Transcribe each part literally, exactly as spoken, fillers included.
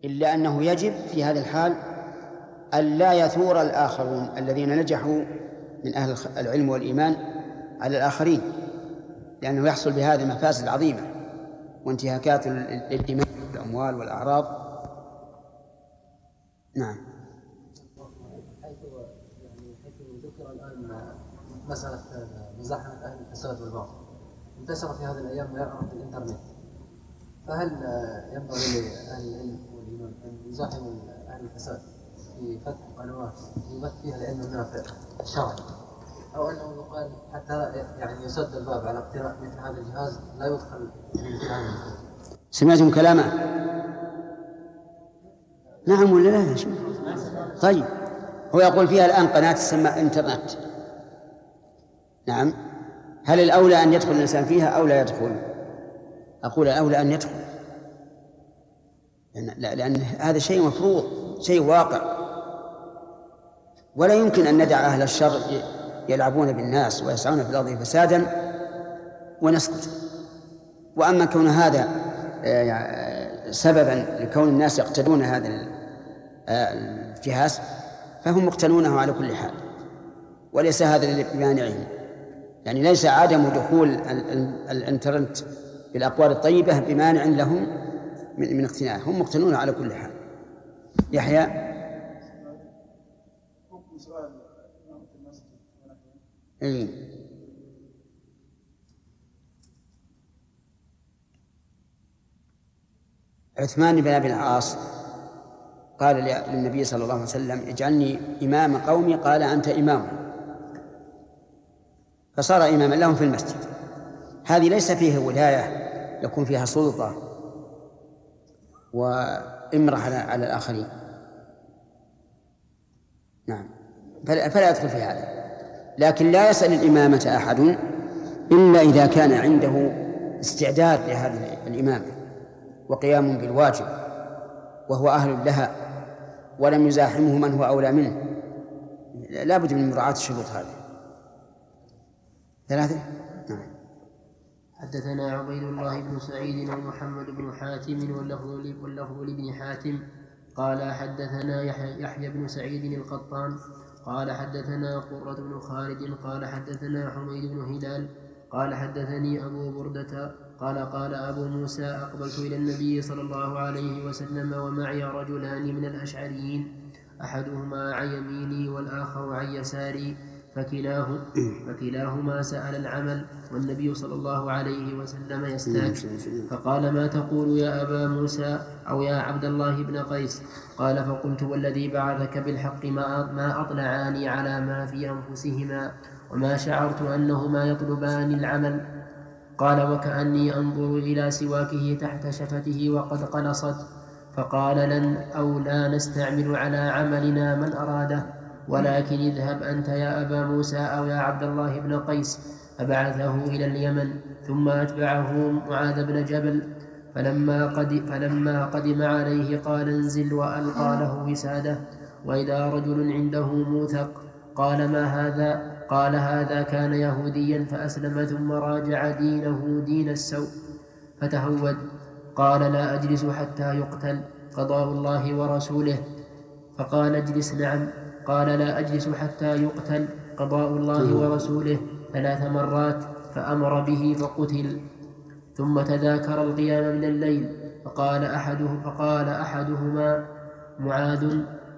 إلا أنه يجب في هذه الحال أن لا يثور الآخرون الذين نجحوا من أهل العلم والإيمان على الآخرين، لأنه يحصل بهذه المفاسد العظيمة وانتهاكات للدماء والأموال والأعراض. نعم. حيث يعني حيث ذكر الآن مسألة مزاحمة أهل الفساد والباطل انتشر في هذه الأيام ما يعرف بالإنترنت، فهل ينبغي لأهل العلم والإيمان أن يزاحموا أهل الفساد في فتح قنوات يبث فيها العلم النافع الشرعي، أو أنه يقال حتى يعني يسد الباب على اقتراء مثل هذا الجهاز لا يدخل من مثل هذا الجهاز؟ سمعتم كلامه؟ نعم ولا لا؟ طيب، هو يقول فيها الآن قناة تسمى إنترنت. نعم. هل الأولى أن يدخل الإنسان فيها أو لا يدخل؟ أقول الأولى أن يدخل، لأن, لأن هذا شيء مفروض، شيء واقع، ولا يمكن أن ندع أهل الشر يلعبون بالناس ويسعون في الأرض فسادا ونسكت. وأما كون هذا سببا لكون الناس يقتدون هذا الجهاز فهم مقتنونه على كل حال، وليس هذا بمانعهم. يعني ليس عدم دخول الانترنت بالأقوال الطيبة بمانع لهم من اقتناء، هم مقتنون على كل حال. يحيى. إيه؟ عثمان بن أبي العاص قال للنبي صلى الله عليه وسلم اجعلني إمام قومي، قال أنت إمام، فصار إماما لهم في المسجد. هذه ليس فيه ولاية يكون فيها سلطة وإمرة على الآخرين. نعم، فلا يدخل في هذا. لكن لا يسأل الإمامة أحد إلا إذا كان عنده استعداد لهذه الإمامة وقيام بالواجب وهو أهل لها، ولم يزاحمه من هو أولى منه. لا بد من مراعاة الشروط هذه. ثلاثة. نعم. حدثنا عبيد الله بن سعيد ومحمد بن حاتم واللفظ لابن حاتم قال حدثنا يحيى بن سعيد القطان قال حدثنا قرة بن خالد قال حدثنا حميد بن هلال قال حدثني أبو بردة قال قال أبو موسى أقبلت إلى النبي صلى الله عليه وسلم ومعي رجلان من الأشعريين أحدهما عن يميني والآخر عن يساري فكلاه فكلاهما سأل العمل والنبي صلى الله عليه وسلم يستاك، فقال ما تقول يا أبا موسى أو يا عبد الله بن قيس؟ قال فقلت والذي بعثك بالحق ما أطلعاني على ما في أنفسهما وما شعرت أنهما يطلبان العمل. قال وكأني أنظر إلى سواكه تحت شفته وقد قلصت. فقال لن أو لا نستعمل على عملنا من أراده، ولكن اذهب أنت يا أبا موسى أو يا عبد الله بن قيس. فبعثه إلى اليمن ثم أتبعه معاذ بن جبل، فلما قدم, فلما قدم عليه قال انزل وألقى له وساده، وإذا رجل عنده موثق. قال ما هذا؟ قال هذا كان يهوديا فأسلم ثم راجع دينه دين السوء فتهود. قال لا أجلس حتى يقتل، قضاء الله ورسوله. فقال اجلس. نعم. قال لا أجلس حتى يقتل، قضاء الله ورسوله، ثلاث مرات، فأمر به فقتل. ثم تذاكر القيام من الليل، فقال أحده فقال أحدهما معاذ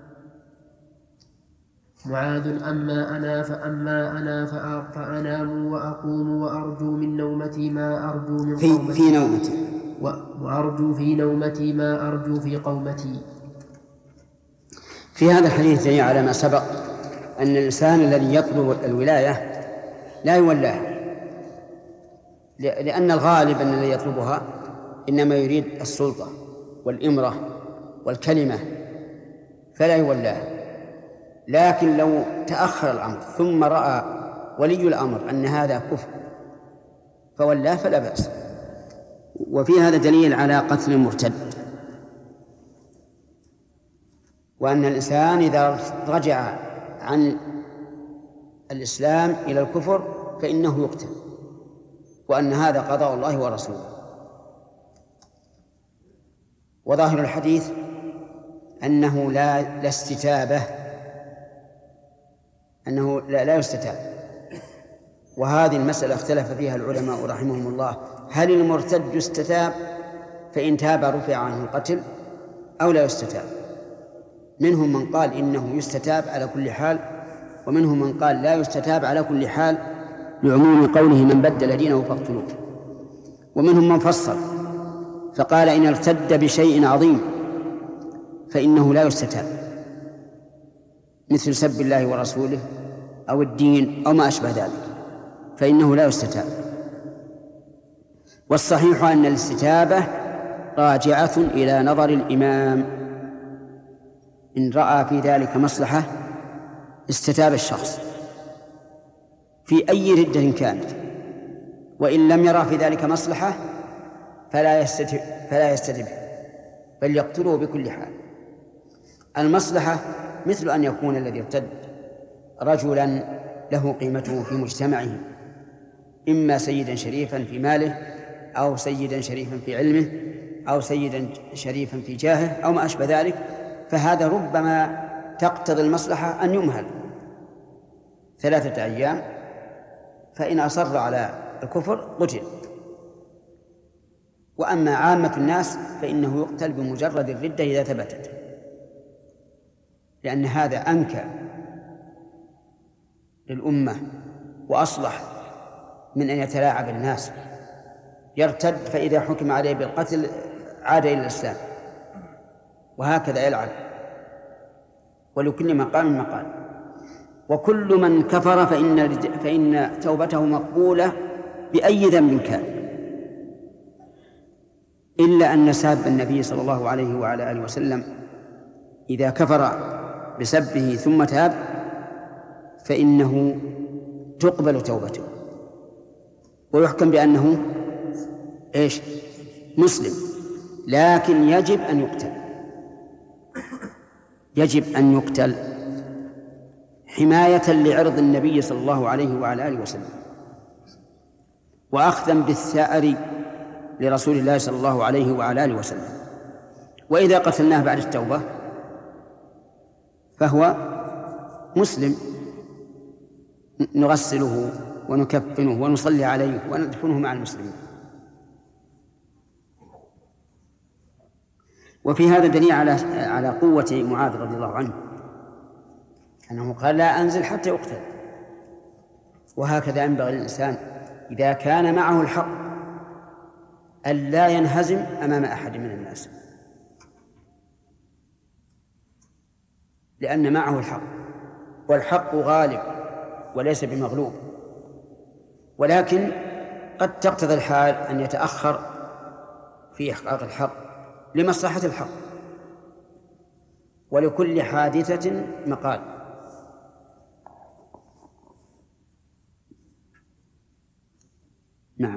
معاذ أما أنا فأما أنا فأنام وأقوم وأرجو من نومتي ما أرجو من قومتي في, في نومتي وأرجو في نومتي ما أرجو في قومتي. في هذا الحديث دليل على ما سبق أن الإنسان الذي يطلب الولاية لا يولاها، لأن الغالب أن الذي يطلبها إنما يريد السلطة والإمرة والكلمة فلا يولاها. لكن لو تأخر الأمر ثم رأى ولي الأمر أن هذا كفر فولاه فلا بأس. وفي هذا دليل على قتل المرتد، وأن الإنسان إذا رجع عن الإسلام إلى الكفر فإنه يقتل، وأن هذا قضاء الله ورسوله. وظاهر الحديث أنه لا لا استتابة، أنه لا, لا يستتاب. وهذه المسألة اختلف فيها العلماء رحمهم الله، هل المرتد يستتاب فإن تاب رفع عنه القتل أو لا يستتاب؟ منهم من قال إنه يستتاب على كل حال، ومنهم من قال لا يستتاب على كل حال لعموم قوله من بدل دينه فاقتلوه. ومنهم من فصل فقال إن ارتد بشيء عظيم فإنه لا يستتاب، مثل سب الله ورسوله أو الدين أو ما أشبه ذلك، فإنه لا يستتاب. والصحيح أن الاستتابة راجعة إلى نظر الإمام، إن رأى في ذلك مصلحة استتاب الشخص في أي ردة كانت، وإن لم يرى في ذلك مصلحة فلا يستتب فلا يستتب بل يقتله بكل حال. المصلحة مثل أن يكون الذي ارتد رجلا له قيمته في مجتمعه، إما سيدا شريفا في ماله أو سيدا شريفا في علمه أو سيدا شريفا في جاهه أو ما أشبه ذلك، فهذا ربما تقتضي المصلحة أن يمهل ثلاثة أيام، فإن أصر على الكفر قتل. وأما عامة الناس فإنه يقتل بمجرد الردة إذا ثبتت، لأن هذا أنكى للأمة وأصلح من أن يتلاعب الناس، يرتد فإذا حكم عليه بالقتل عاد إلى الإسلام، وهكذا يلعب. ولكل مقام مقال. وكل من كفر فإن فإن توبته مقبولة بأي ذنب كان، إلا أن ساب النبي صلى الله عليه وعلى آله وسلم إذا كفر بسبه ثم تاب فإنه تقبل توبته ويحكم بأنه إيش؟ مسلم، لكن يجب أن يقتل، يجب أن يقتل حماية لعرض النبي صلى الله عليه وعلى آله وسلم، وأخذا بالثأر لرسول الله صلى الله عليه وعلى آله وسلم. وإذا قتلناه بعد التوبة فهو مسلم، نغسله ونكفنه ونصلي عليه وندفنه مع المسلمين. وفي هذا دليل على على قوة معاذ رضي الله عنه، أنه قال لا أنزل حتى يقتل. وهكذا ينبغي للإنسان إذا كان معه الحق أن لا ينهزم أمام أحد من الناس، لأن معه الحق، والحق غالب وليس بمغلوب. ولكن قد تقتضي الحال أن يتأخر في إحقاق الحق لمصلحة الحق، ولكل حادثة مقال. نعم.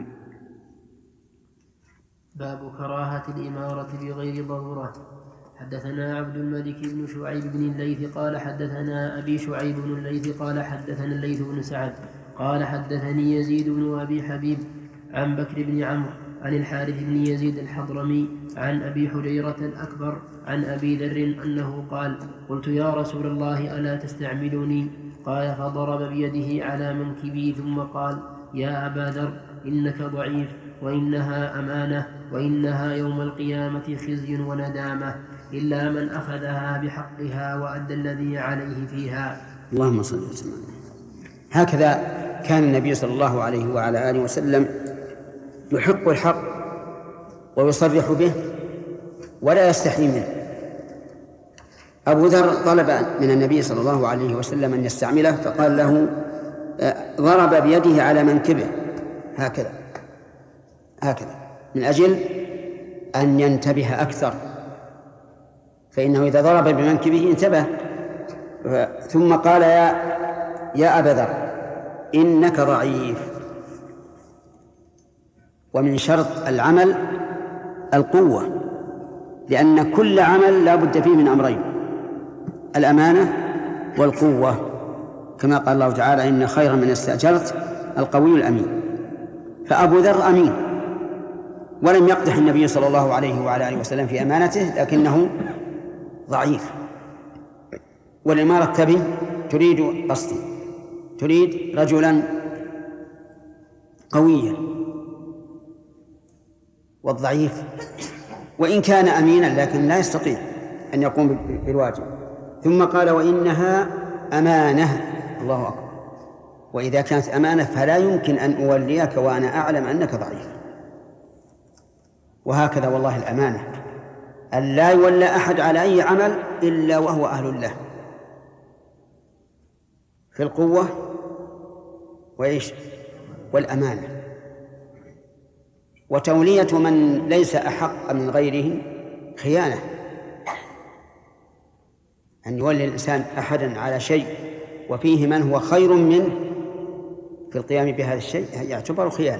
باب كراهة الإمارة بغير ضرورة. حدثنا عبد الملك بن شعيب بن الليث قال حدثنا أبي شعيب بن الليث قال حدثنا الليث بن سعد قال حدثني يزيد بن أبي حبيب عن بكر بن عمرو عن الحارث بن يزيد الحضرمي عن أبي حجيرة الأكبر عن أبي ذر أنه قال قلت يا رسول الله ألا تستعملني؟ قال فضرب بيده على منكبي ثم قال يا أبا ذر إنك ضعيف، وإنها أمانة، وإنها يوم القيامة خزي وندامة، إلا من أخذها بحقها وأدى الذي عليه فيها. اللهم صل وسلم. هكذا كان النبي صلى الله عليه وعلى آله وسلم يحق الحق ويصرح به ولا يستحي منه. أبو ذر طلب من النبي صلى الله عليه وسلم أن يستعمله، فقال له ضرب بيده على منكبه هكذا هكذا من أجل أن ينتبه أكثر، فإنه إذا ضرب بمنكبه انتبه. ثم قال يا يا أبا ذر إنك ضعيف. ومن شرط العمل القوة، لأن كل عمل لا بد فيه من أمرين: الأمانة والقوة، كما قال الله تعالى إن خير من استأجرت القوي الأمين. فأبو ذر أمين، ولم يقدح النبي صلى الله عليه وعلى آله وسلم في أمانته، لكنه ضعيف. والإمارة تبي تريد قصدي تريد رجلا قويا، والضعيف وإن كان أمينا لكن لا يستطيع أن يقوم بالواجب. ثم قال وإنها أمانة. الله أكبر. وإذا كانت أمانة فلا يمكن أن أوليك وأنا أعلم أنك ضعيف. وهكذا والله الأمانة أن لا يولى أحد على أي عمل إلا وهو أهل له في القوة وإيش والأمانة. وتولية من ليس أحق من غيره خيانة، أن يولي الإنسان أحدا على شيء وفيه من هو خير منه في القيام بهذا الشيء يعتبر خيانة.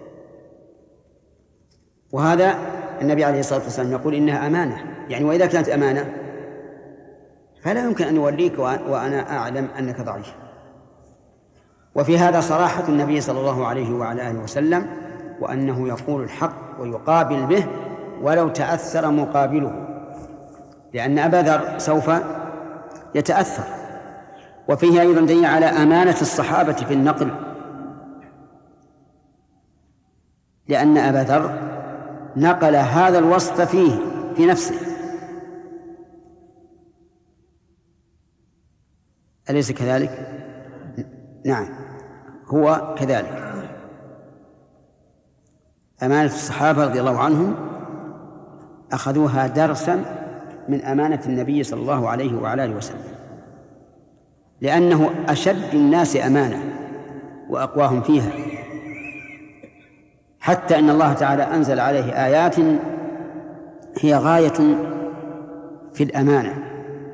وهذا النبي عليه الصلاة والسلام يقول إنها أمانة، يعني وإذا كانت أمانة فلا يمكن أن يوليك وأنا أعلم أنك ضعيف. وفي هذا صراحة النبي صلى الله عليه وعلى آله وسلم، وأنه يقول الحق ويقابل به ولو تأثر مقابله، لأن أبا ذر سوف يتأثر. وفيه أيضا دليل على أمانة الصحابة في النقل، لأن أبا ذر نقل هذا الوصف فيه في نفسه، أليس كذلك؟ نعم هو كذلك. أمانة الصحابة رضي الله عنهم أخذوها درسا من أمانة النبي صلى الله عليه وعلى آله وسلم، لأنه أشد الناس أمانة وأقواهم فيها، حتى إن الله تعالى أنزل عليه آيات هي غاية في الأمانة.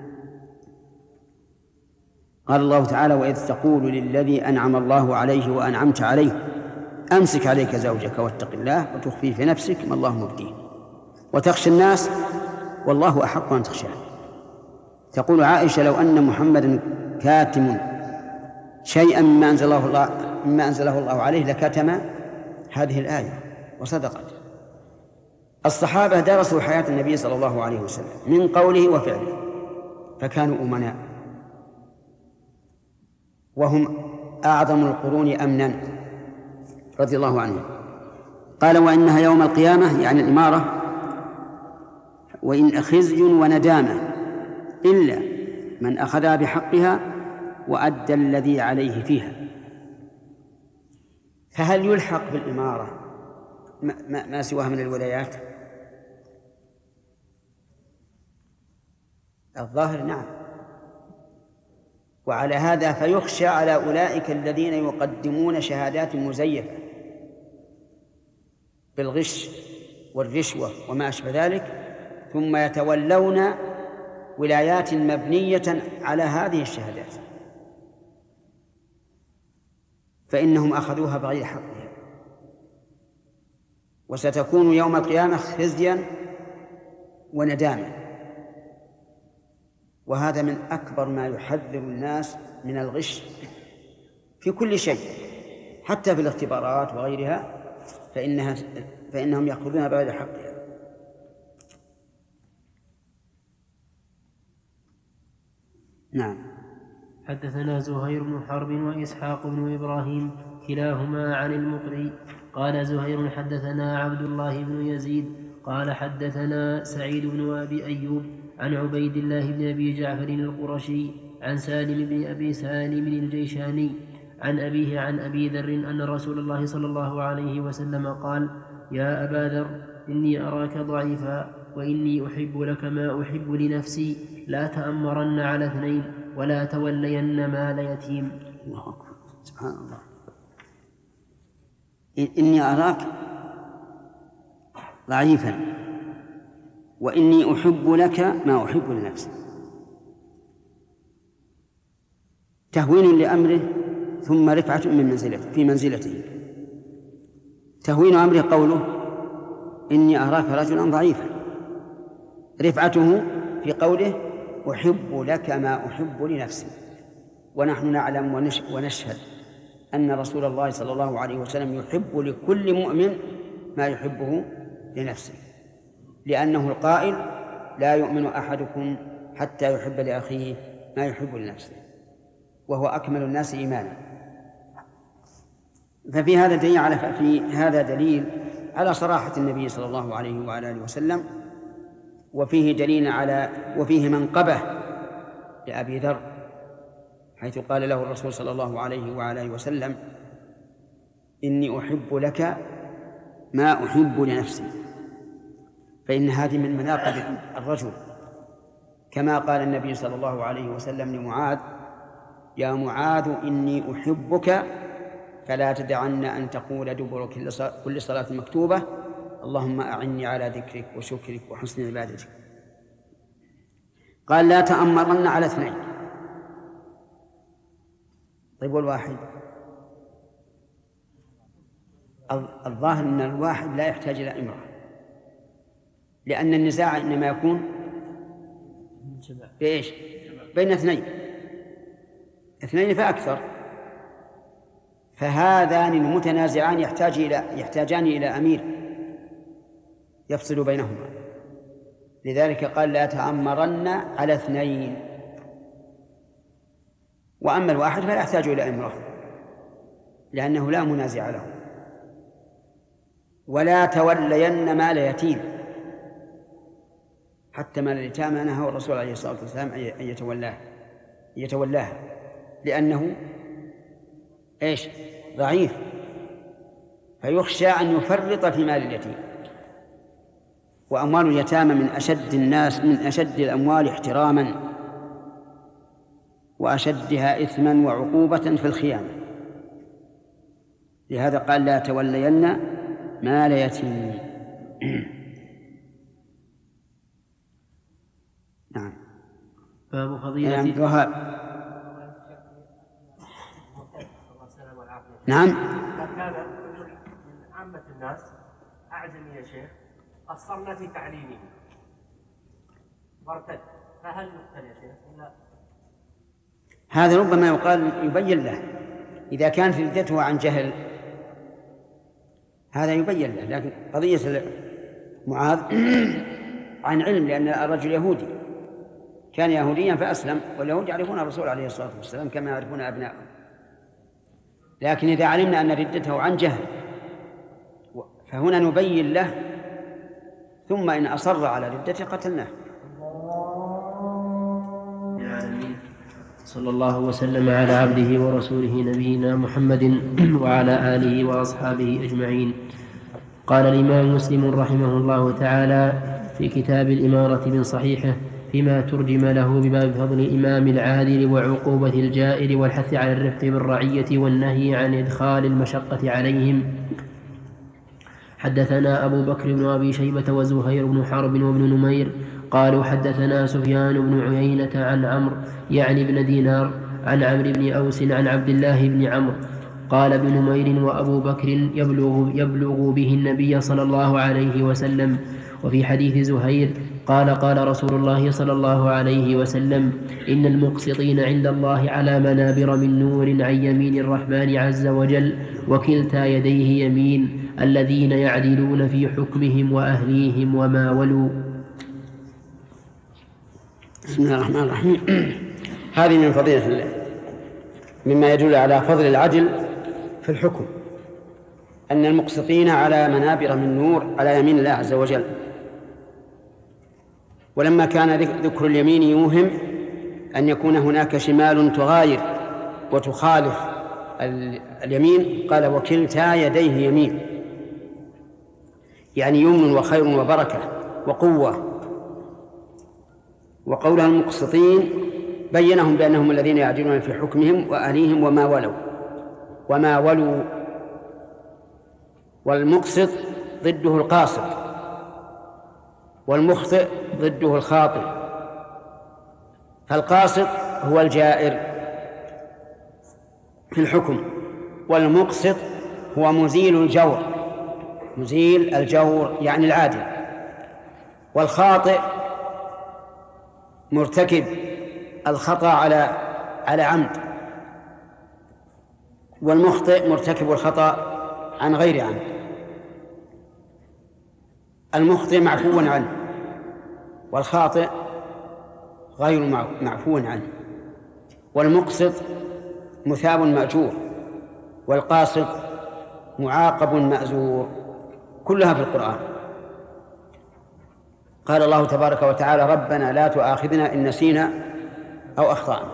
قال الله تعالى وإذ تقول للذي أنعم الله عليه وأنعمت عليه أمسك عليك زوجك واتق الله وتخفي في نفسك ما الله مبديه وتخشى الناس والله أحق أن تخشاه. تقول عائشة لو أن محمدا كاتم شيئا مما أنزله الله, مما أنزله الله عليه لكتم هذه الآية، وصدقت. الصحابة درسوا حياة النبي صلى الله عليه وسلم من قوله وفعله، فكانوا أمناء، وهم أعظم القرون أمنا رضي الله عنهم. قال وإنها يوم القيامة يعني الإمارة وإن خزي وندامة إلا من أخذها بحقها وأدى الذي عليه فيها. فهل يلحق بالإمارة ما, ما, ما سواها من الولايات؟ الظاهر نعم. وعلى هذا فيخشى على أولئك الذين يقدمون شهادات مزيفة بالغش والرشوة وما أشبه ذلك، ثم يتولون ولايات مبنية على هذه الشهادات، فإنهم أخذوها بغير حقها، وستكون يوم القيامة خزيا وندامة. وهذا من أكبر ما يحذر الناس من الغش في كل شيء، حتى في الاختبارات وغيرها فإنها فإنهم يأخذونها بغير حقها. نعم. حدثنا زهير بن حرب وإسحاق بن إبراهيم كلاهما عن المقري قال زهير حدثنا عبد الله بن يزيد قال حدثنا سعيد بن أبي أيوب عن عبيد الله بن أبي جعفر القرشي عن سالم بن أبي سالم الجيشاني عن أبيه عن أبي ذر أن رسول الله صلى الله عليه وسلم قال يا أبا ذر إني أراك ضعيفا وإني أحب لك ما أحب لنفسي لا تأمرن على اثنين ولا تولين مال يتيم. الله أكبر. سبحان الله. إني أراك ضعيفا وإني أحب لك ما أحب لنفسي. تهوين لأمره ثم رفعة من منزلته في منزلته. تهوين أمره قوله إني أراك رجلا ضعيفا، رفعته في قوله أحب لك ما أحب لنفسي. ونحن نعلم ونشهد أن رسول الله صلى الله عليه وسلم يحب لكل مؤمن ما يحبه لنفسه، لأنه القائل لا يؤمن أحدكم حتى يحب لأخيه ما يحب لنفسه، وهو أكمل الناس إيمانا. ففي هذا دليل على في هذا دليل على صراحة النبي صلى الله عليه وعلى آله وسلم، وفيه دليل على وفيه منقبة لأبي ذر، حيث قال له الرسول صلى الله عليه وعلى آله وسلم: إني أحب لك ما أحب لنفسي. فإن هذه من مناقب الرجل، كما قال النبي صلى الله عليه وسلم لمعاذ: يا معاذ إني أحبك فلا تدعن أن تقول دبر كل صلاة مكتوبة اللهم أعني على ذكرك وشكرك وحسن عبادتك. قال: لا تأمرن على اثنين. طيب والواحد؟ الظاهر أن الواحد لا يحتاج إلى امرأة، لأن النزاع إنما يكون بإيش؟ بين اثنين اثنين فأكثر، فهذان المتنازعان يحتاج إلى يحتاجان إلى أمير يفصل بينهما. لذلك قال: لا تأمرن على اثنين. وأما الواحد فلا يحتاج إلى امرأة، لأنه لا منازع له. ولا تولين مال يتيم، حتى مال اليتامى نهى الرسول عليه الصلاة والسلام أن يتولاه يتولاها، لأنه إيش؟ ضعيف، فيخشى أن يفرط في مال اليتيم. وأموال اليتامى من أشد الناس من أشد الأموال احتراما وأشدها إثما وعقوبة في الخيانة. لهذا قال: لا تولين مال يتيم. نعم. باب فضيلة نعم. نعم. إذا كان رجل من عامة الناس أعجمي يا شيخ قصرنا في تعليمه وارتد، فهل يقتل يا شيخ ولا؟ هذا ربما يقال يبين له إذا كان في ردته عن جهل، هذا يبين له. لكن قضية معاذ عن علم، لأن الرجل يهودي كان يهوديا فأسلم، واليهود يعرفون الرسول عليه الصلاة والسلام كما يعرفون أبنائهم. لكن إذا علمنا أن ردته عن جهل فهنا نبين له، ثم إن أصر على ردته قتلناه. صلى الله وسلم على عبده ورسوله نبينا محمد وعلى آله وأصحابه أجمعين. قال الإمام مسلم رحمه الله تعالى في كتاب الإمارة من صحيحه فيما ترجم له بباب فضل الإمام العادل وعقوبة الجائر والحث على الرفق بالرعية والنهي عن إدخال المشقة عليهم. حدثنا أبو بكر بن أبي شيبة وزهير بن حرب وابن نمير قالوا حدثنا سفيان بن عيينة عن عمرو يعني بن دينار عن عمرو بن أوس عن عبد الله بن عمرو قال ابن نمير وأبو بكر يبلغ, يبلغ به النبي صلى الله عليه وسلم. وفي حديث زهير قال قال رسول الله صلى الله عليه وسلم إن المقسطين عند الله على منابر من نور عن يمين الرحمن عز وجل وكلتا يديه يمين الذين يعدلون في حكمهم وأهليهم وما ولوا. بسم الله الرحمن الرحيم. هذه من فضيلة الله، مما يدل على فضل العدل في الحكم، أن المقسطين على منابر من نور على يمين الله عز وجل. ولما كان ذكر اليمين يوهم أن يكون هناك شمال تغاير وتخالف اليمين، قال وكلتا يديه يمين، يعني يمن وخير وبركة وقوة. وقولها المقسطين بينهم بأنهم الذين يعدلون في حكمهم وأهليهم وما ولوا وما ولوا. والمقسط ضده القاسط، والمخطئ ضده الخاطئ. فالقاسط هو الجائر في الحكم، والمقسط هو مزيل الجور مزيل الجور يعني العادل. والخاطئ مرتكب الخطأ على على عمد، والمخطئ مرتكب الخطأ عن غير عمد. المخطئ معفو عنه، والخاطئ غير معفو عنه، والمقسط مثاب مأجور، والقاسط معاقب مأزور، كلها في القرآن. قال الله تبارك وتعالى: ربنا لا تؤاخذنا إن نسينا أو أخطأنا،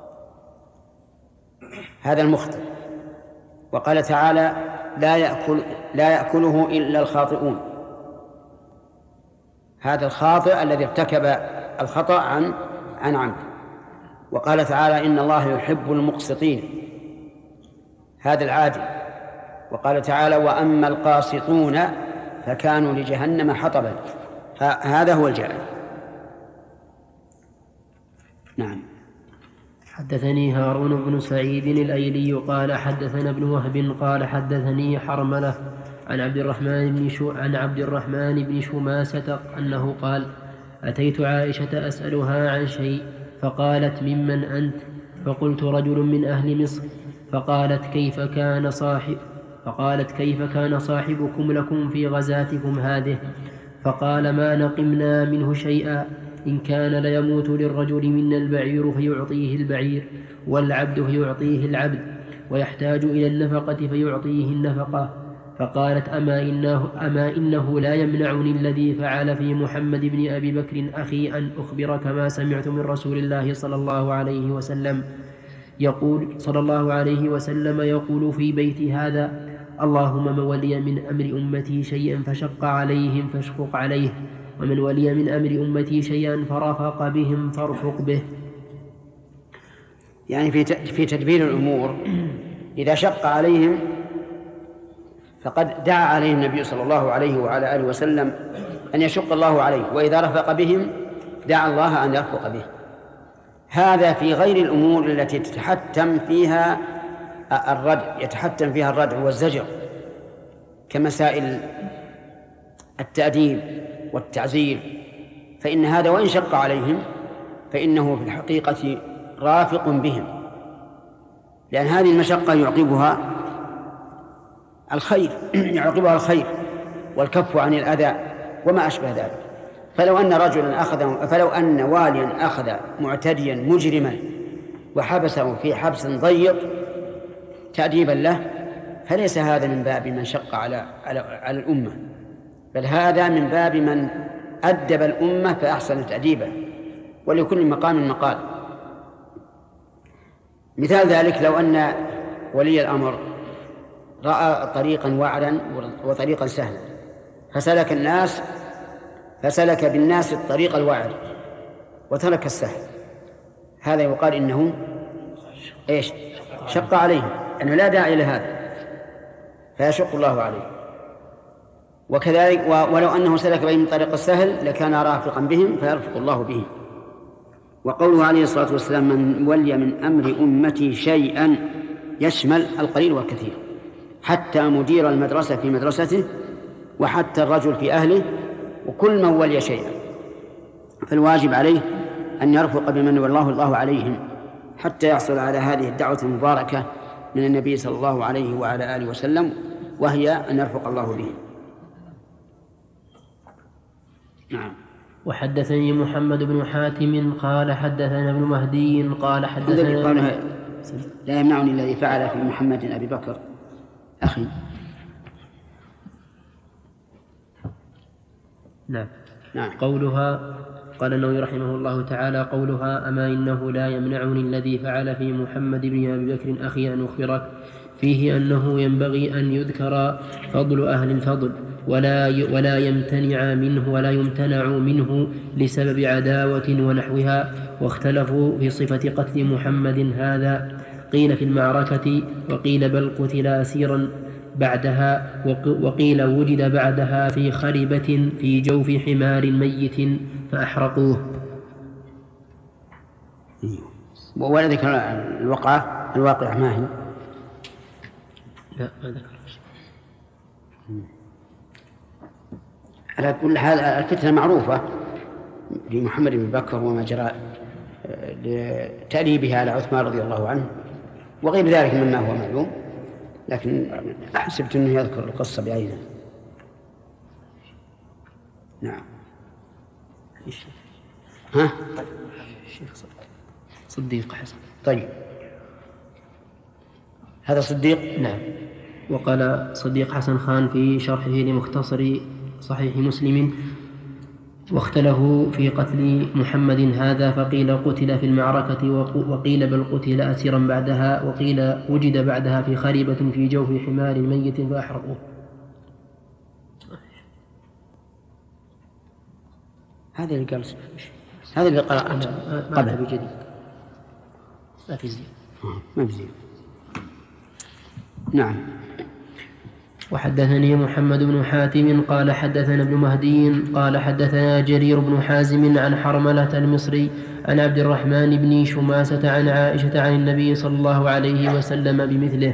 هذا المخطئ. وقال تعالى: لا يأكل لا يأكله إلا الخاطئون، هذا الخاطئ الذي ارتكب الخطأ عن عن عمد. وقال تعالى: إن الله يحب المقسطين، هذا العادل. وقال تعالى: وأما القاسطون فكانوا لجهنم حطبا، هذا هو الجاهل. نعم. حدثني هارون بن سعيد الأيلي قال حدثنا ابن وهب قال حدثني حرملة عن عبد الرحمن بن شو عن عبد الرحمن بن شماسة أنه قال: أتيت عائشة أسألها عن شيء فقالت: ممن أنت؟ فقلت: رجل من أهل مصر. فقالت: كيف كان صاحب فقالت كيف كان صاحبكم لكم في غزاتكم هذه؟ فقال: ما نقمنا منه شيئا، إن كان ليموت للرجل منا البعير فيعطيه البعير، والعبد فيعطيه العبد، ويحتاج إلى النفقة فيعطيه النفقة. فقالت: أما إنه, أما إنه لا يمنعني الذي فعل في محمد بن أبي بكر أخي أن أخبرك ما سمعت من رسول الله صلى الله عليه وسلم يقول صلى الله عليه وسلم يقول في بيت هذا: اللهم من ولي من أمر أمتي شيئا فشق عليهم فاشقق عليه، ومن ولي من أمر أمتي شيئا فرفق بهم فارفق به. يعني في في تدبير الأمور إذا شق عليهم فقد دعا عليه النبي صلى الله عليه وعلى آله وسلم أن يشق الله عليه، وإذا رفق بهم دعا الله أن يرفق به. هذا في غير الأمور التي تتحتم فيها الردع يتحتم فيها الردع والزجر، كمسائل التأديب والتعزير، فإن هذا وإن شق عليهم فإنه في الحقيقة رافق بهم، لأن هذه المشقة يعقبها الخير يعقبها الخير والكف عن الأذى وما أشبه ذلك. فلو أن رجلا أخذ فلو أن واليا أخذ معتديا مجرما وحبسه في حبس ضيق تأديبا له، فليس هذا من باب من شق على على, على الأمة، بل هذا من باب من أدب الأمة فأحسن تأديبه، ولكل مقام مقال. مثال ذلك لو أن ولي الأمر رأى طريقا وعرا وطريقا سهلا فسلك الناس فسلك بالناس الطريق الوعر وترك السهل، هذا يقال إنه إيش؟ شق عليهم، أنه لا داعي لهذا فيشق الله عليه. وكذلك ولو أنه سلك بهم طريق السهل لكان رافقا بهم فيرفق الله بهم. وقوله عليه الصلاة والسلام: من ولي من أمر أمتي شيئا يشمل القليل والكثير، حتى مدير المدرسة في مدرسته، وحتى الرجل في أهله، وكل من ولي شيئا، فالواجب عليه أن يرفق بمن والله الله عليهم حتى يحصل على هذه الدعوة المباركة من النبي صلى الله عليه وعلى آله وسلم، وهي أن يرفق الله بهم. نعم. وحدثني محمد بن حاتم قال حدثنا ابن مهدي قال حدثنا لا يمنعني الذي فعل في محمد أبي بكر أخي. نعم. نعم. قولها قال النووي رحمه الله تعالى: قولها: أما إنه لا يمنعني الذي فعل في محمد بن أبي بكر أخي أن أخبرك، فيه أنه ينبغي أن يذكر فضل أهل الفضل ولا ولا يمتنع منه ولا يمتنع منه لسبب عداوة ونحوها. واختلفوا في صفة قتل محمد هذا، قيل في المعركة، وقيل بل قتل أسيرا بعدها، وقيل وجد بعدها في خربة في جوف حمار ميت فأحرقوه. ولا ذكر الوقعة الواقعة ما هي؟ لا ما ذكر. على كل حال الفتنة معروفة لمحمد بن بكر وما جرى لتأليبها على عثمان رضي الله عنه وغير ذلك مما هو معلوم، لكن حسبت أنه يذكر القصة بعينها. نعم. ها؟ الشيخ صديق حسن. طيب هذا صديق. نعم. وقال صديق حسن خان في شرحه لمختصر صحيح مسلم: واختلفوا في قتل محمد هذا، فقيل قتل في المعركة، وقيل بل قتل أسيرا بعدها، وقيل وجد بعدها في خريبة في جوف حمار ميت فأحرقوه. هذا اللي قال هذا اللي قرأت قبل بجديد ما في زين ما في زين. نعم. وحدثني محمد بن حاتم قال حدثنا ابن مهدي قال حدثنا جرير بن حازم عن حرملة المصري عن عبد الرحمن بن شماسة عن عائشة عن النبي صلى الله عليه وسلم بمثله.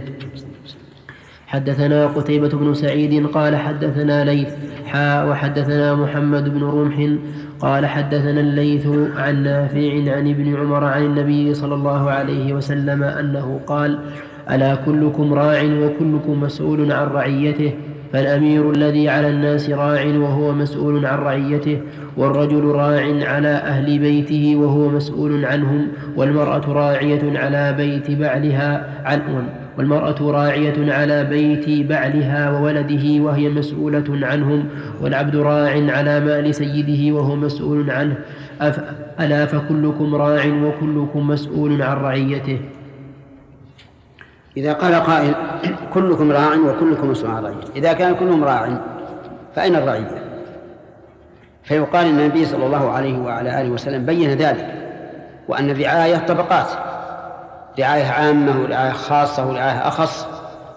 حدثنا قتيبة بن سعيد قال حدثنا ليث حاء وحدثنا محمد بن رمح قال حدثنا الليث عن نافع عن ابن عمر عن النبي صلى الله عليه وسلم أنه قال: ألا كلكم راع وكلكم مسؤول عن رعيته، فالأمير الذي على الناس راع وهو مسؤول عن رعيته، والرجل راع على أهل بيته وهو مسؤول عنهم، والمرأة راعية على بيت بعلها عنهم والمرأة راعية على بيت بعلها وولده وهي مسؤولة عنهم، والعبد راع على مال سيده وهو مسؤول عنه. ألا فكلكم راع وكلكم مسؤول عن رعيته. إذا قال قائل كلكم راع وكلكم مسؤول عن رعيته، إذا كان كلهم راع فأين الرعية؟ فيقال إن النبي صلى الله عليه وعلى آله وسلم بين ذلك، وأن الرعاية طبقات: رعاية عامة ورعاية خاصة ورعاية أخص.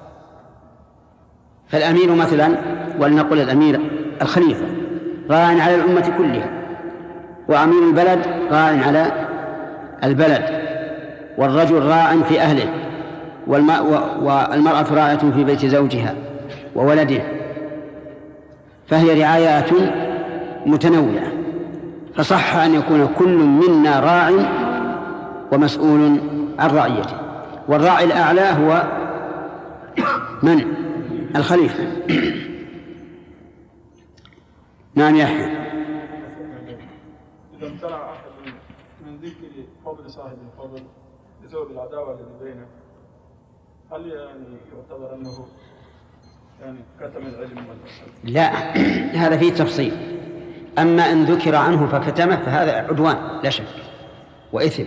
فالأمير مثلا، ولنقل الأمير الخليفة، راع على الأمة كلها، وأمير البلد راع على البلد، والرجل راع في أهله، والمرأة راعية في بيت زوجها وولده، فهي رعايات متنوعة. فصح أن يكون كل منا راع ومسؤول عن رعيته، والراعي الأعلى هو من؟ الخليفة. نعم يحيى. إذا امتنع أحد من ذكر فضل صاحب الفضل بسبب العداوة التي بينه، هل يعني يعتبر أنه يعني كتم العلم ولا لا؟ هذا فيه تفصيل. أما إن ذكر عنه فكتمه فهذا عدوان لا شك وإثم،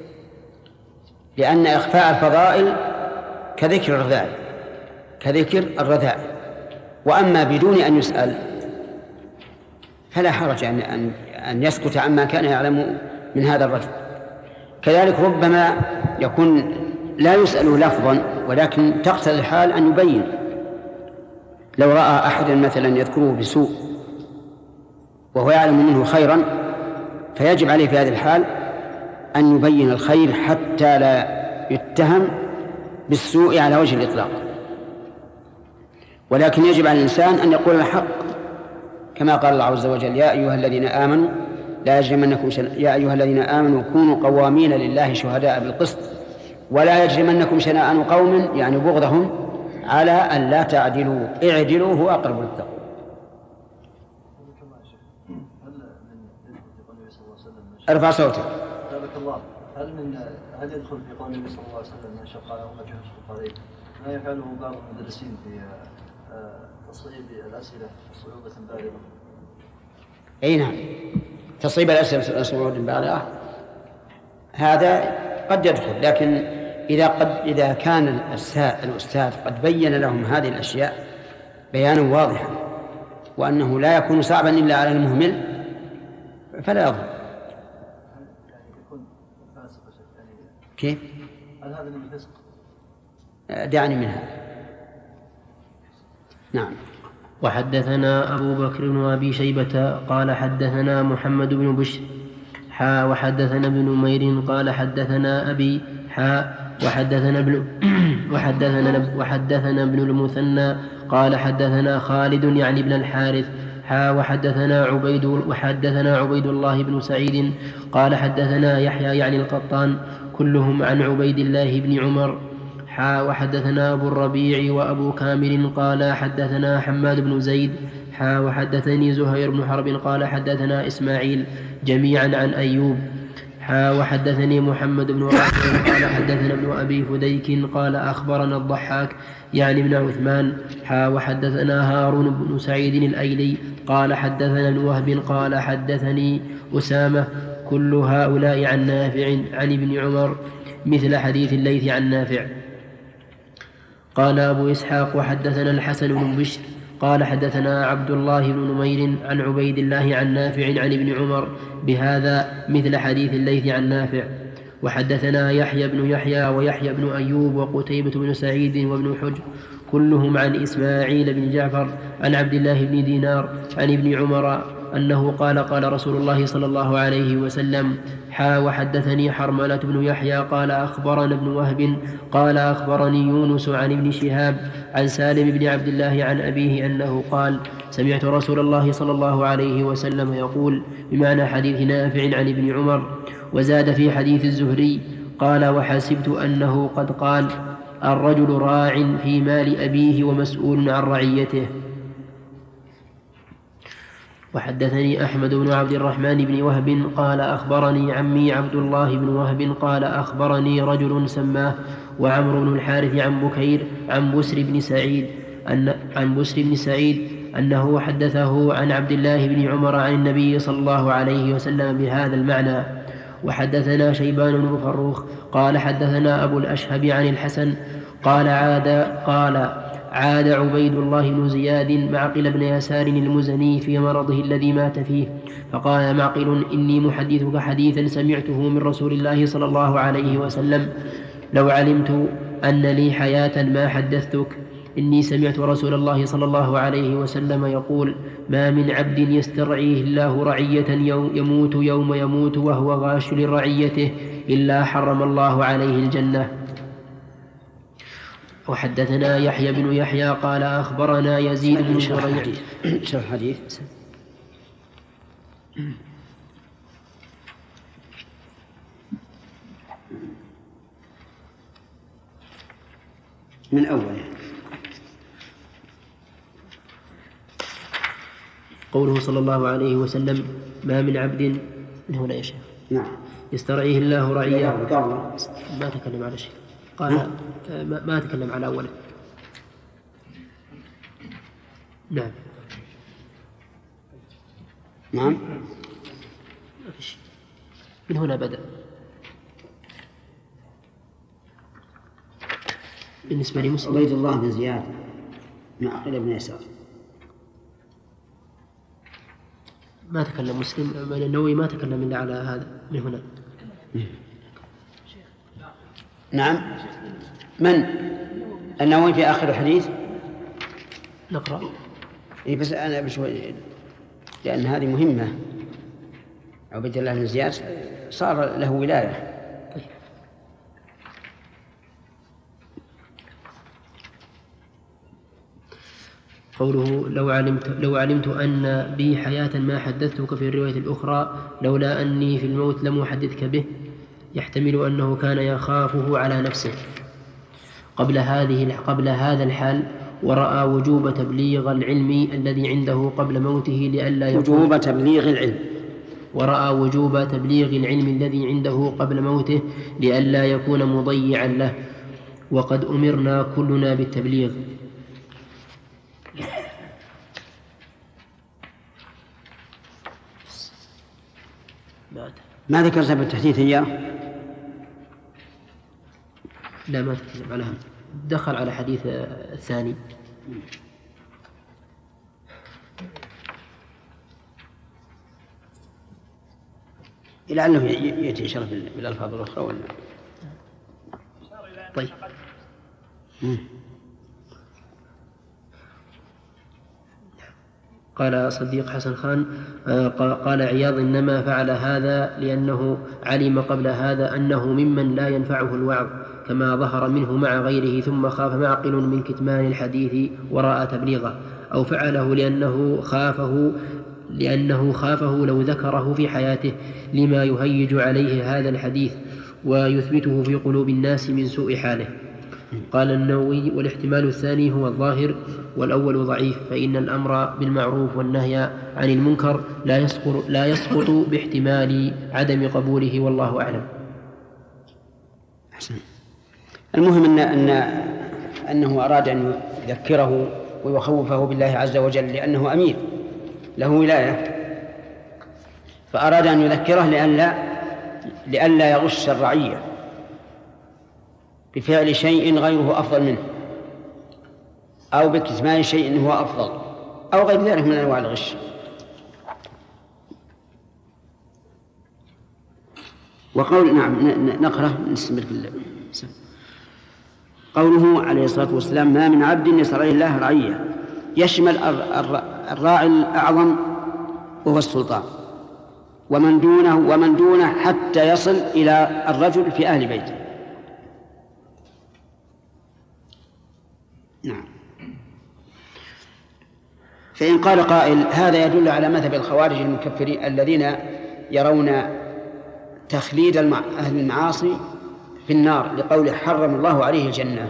لأن إخفاء الفضائل كذكر الرذائل كذكر الرذائل وأما بدون أن يسأل فلا حرج أن أن يسكت عما كان يعلم من هذا الرجل. كذلك ربما يكون لا يسأل لفظا، ولكن تقتضي الحال أن يبين. لو رأى أحدا مثلا يذكره بسوء وهو يعلم منه خيرا، فيجب عليه في هذه الحال أن يبين الخير حتى لا يتهم بالسوء على وجه الإطلاق. ولكن يجب على الإنسان أن يقول الحق، كما قال الله عز وجل: يا أيها الذين آمنوا لا يجرمنكم شن... يا أيها الذين آمنوا كونوا قوامين لله شهداء بالقسط ولا يجرمنكم شنآن قوم، يعني بغضهم، على أن لا تعدلوا اعدلوا هو أقرب للتقوى. ارفع صوتك. بارك الله. هل من هل يدخل في قول النبي صلى الله عليه وسلم من شق على امته شق عليه ما يفعله بعض المدرسين في تصعيب الاسئله صعوبه بالغه؟ اي نعم، تصعيب الاسئله صعوبه بالغه هذا قد يدخل، لكن اذا قد اذا كان الاستاذ قد بين لهم هذه الاشياء بيانا واضحا وانه لا يكون صعبا الا على المهمل فلا يضر. كيف؟ هل هذا من الفسق؟ دعني من هذا. نعم. وحدثنا أبو بكر وأبي شيبة قال حدثنا محمد بن بشر حا وحدثنا ابن نمير قال حدثنا أبي حا وحدثنا ابن وحدثنا وحدثنا ابن المثنى قال حدثنا خالد يعني ابن الحارث حا وحدثنا عبيد وحدثنا عبيد الله بن سعيد قال حدثنا يحيى يعني القطان كلهم عن عبيد الله بن عمر حا وحدثنا أبو الربيع وأبو كامل قال حدثنا حماد بن زيد حا وحدثني زهير بن حرب قال حدثنا إسماعيل جميعا عن أيوب حا وحدثني محمد بن رافع قال حدثنا ابن أبي فديك قال أخبرنا الضحاك يعني ابن عثمان حا وحدثنا هارون بن سعيد الأيلي قال حدثنا ابن وهب قال حدثني أسامة كل هؤلاء عن نافع عن ابن عمر مثل حديث الليث عن نافع. قال أبو إسحاق وحدثنا الحسن بن بشر قال حدثنا عبد الله بن نمير عن عبيد الله عن نافع عن ابن عمر بهذا مثل حديث الليث عن نافع. وحدثنا يحيى بن يحيى ويحيى بن أيوب وقتيبة بن سعيد وابن حجر كلهم عن إسماعيل بن جعفر عن عبد الله بن دينار عن ابن عمر أنه قال قال رسول الله صلى الله عليه وسلم حا وحدثني حرملة بن يحيى قال أخبرنا ابن وهب قال أخبرني يونس عن ابن شهاب عن سالم بن عبد الله عن أبيه أنه قال سمعت رسول الله صلى الله عليه وسلم يقول بمعنى حديث نافع عن ابن عمر. وزاد في حديث الزهري قال وحسبت أنه قد قال الرجل راع في مال أبيه ومسؤول عن رعيته. وحدثني أحمد بن عبد الرحمن بن وهب قال أخبرني عمي عبد الله بن وهب قال أخبرني رجل سماه وعمر بن الحارث عن بكير عن بسر بن سعيد أن عن بسر بن سعيد أنه حدثه عن عبد الله بن عمر عن النبي صلى الله عليه وسلم بهذا المعنى. وحدثنا شيبان بن فروخ قال حدثنا أبو الأشهب عن الحسن قال عاد قال عاد عبيد الله بن زياد معقل بن يسار المزني في مرضه الذي مات فيه فقال معقل إني محدثك حديثا سمعته من رسول الله صلى الله عليه وسلم لو علمت أن لي حياة ما حدثتك. إني سمعت رسول الله صلى الله عليه وسلم يقول ما من عبد يسترعيه الله رعية يموت يوم يموت وهو غاش لرعيته إلا حرم الله عليه الجنة. وحدثنا يحيى بن يحيى قال أخبرنا يزيد بن زريع شرح حديث من أوله. قوله صلى الله عليه وسلم ما من عبد من هنا يا شيخ نعم يسترعيه الله رعية ما تكلم على شيء قال ما, ما تكلم على أوله. نعم نعم من هنا بدأ. بالنسبة لمسلم عبيد الله بن زياد معقل بن يسار ما تكلم مسلم النووي ما تكلم إلا على هذا من هنا. نعم من النووي في آخر الحديث نقرأ إيه بس أنا بشوي لأن هذه مهمة. عبيد الله بن زياد صار له ولاية. قوله لو علمت لو علمت أن بي حياة ما حدثتك في الرواية الأخرى لولا أني في الموت لم أحدثك به يحتمل أنه كان يخافه على نفسه قبل هذه قبل هذا الحال ورأى وجوب تبليغ العلم الذي عنده قبل موته لئلا يكون وجوب تبليغ العلم ورأى وجوب تبليغ العلم الذي عنده قبل موته لئلا يكون مضيعا له وقد أمرنا كلنا بالتبليغ. ما ذكرت بالتحديث إياه؟ لا ما تكلم على هذا دخل على حديث الثاني. لعله يأتي شرف بالألفاظ الأخرى ولا طيب. قال صديق حسن خان قال عياض إنما فعل هذا لأنه علم قبل هذا أنه ممن لا ينفعه الوعظ كما ظهر منه مع غيره ثم خاف معقل من كتمان الحديث وراء تبليغه أو فعله لأنه خافه لأنه خافه لو ذكره في حياته لما يهيج عليه هذا الحديث ويثبته في قلوب الناس من سوء حاله. قال النووي: والاحتمال الثاني هو الظاهر والأول ضعيف، فإن الأمر بالمعروف والنهي عن المنكر لا يسقط, لا يسقط باحتمال عدم قبوله، والله أعلم. أحسن. المهم أن, أن أنه أراد أن يذكره ويخوفه بالله عز وجل لأنه أمير له ولاية، فأراد أن يذكره لئلا لئلا يغش الرعية بفعل شيء غيره أفضل منه، أو بكتمان شيء هو أفضل، أو غير ذلك من أنواع الغش. وقول نعم نقرأ نستمر في الله. قوله عليه الصلاة والسلام: ما من عبد يسر الله رعية، يشمل الراعي الأعظم وهو السلطان، ومن دونه ومن دونه حتى يصل إلى الرجل في أهل بيته. نعم. فإن قال قائل: هذا يدل على مذهب الخوارج المكفرين الذين يرون تخليد أهل المعاصي في النار لقول حرم الله عليه الجنة،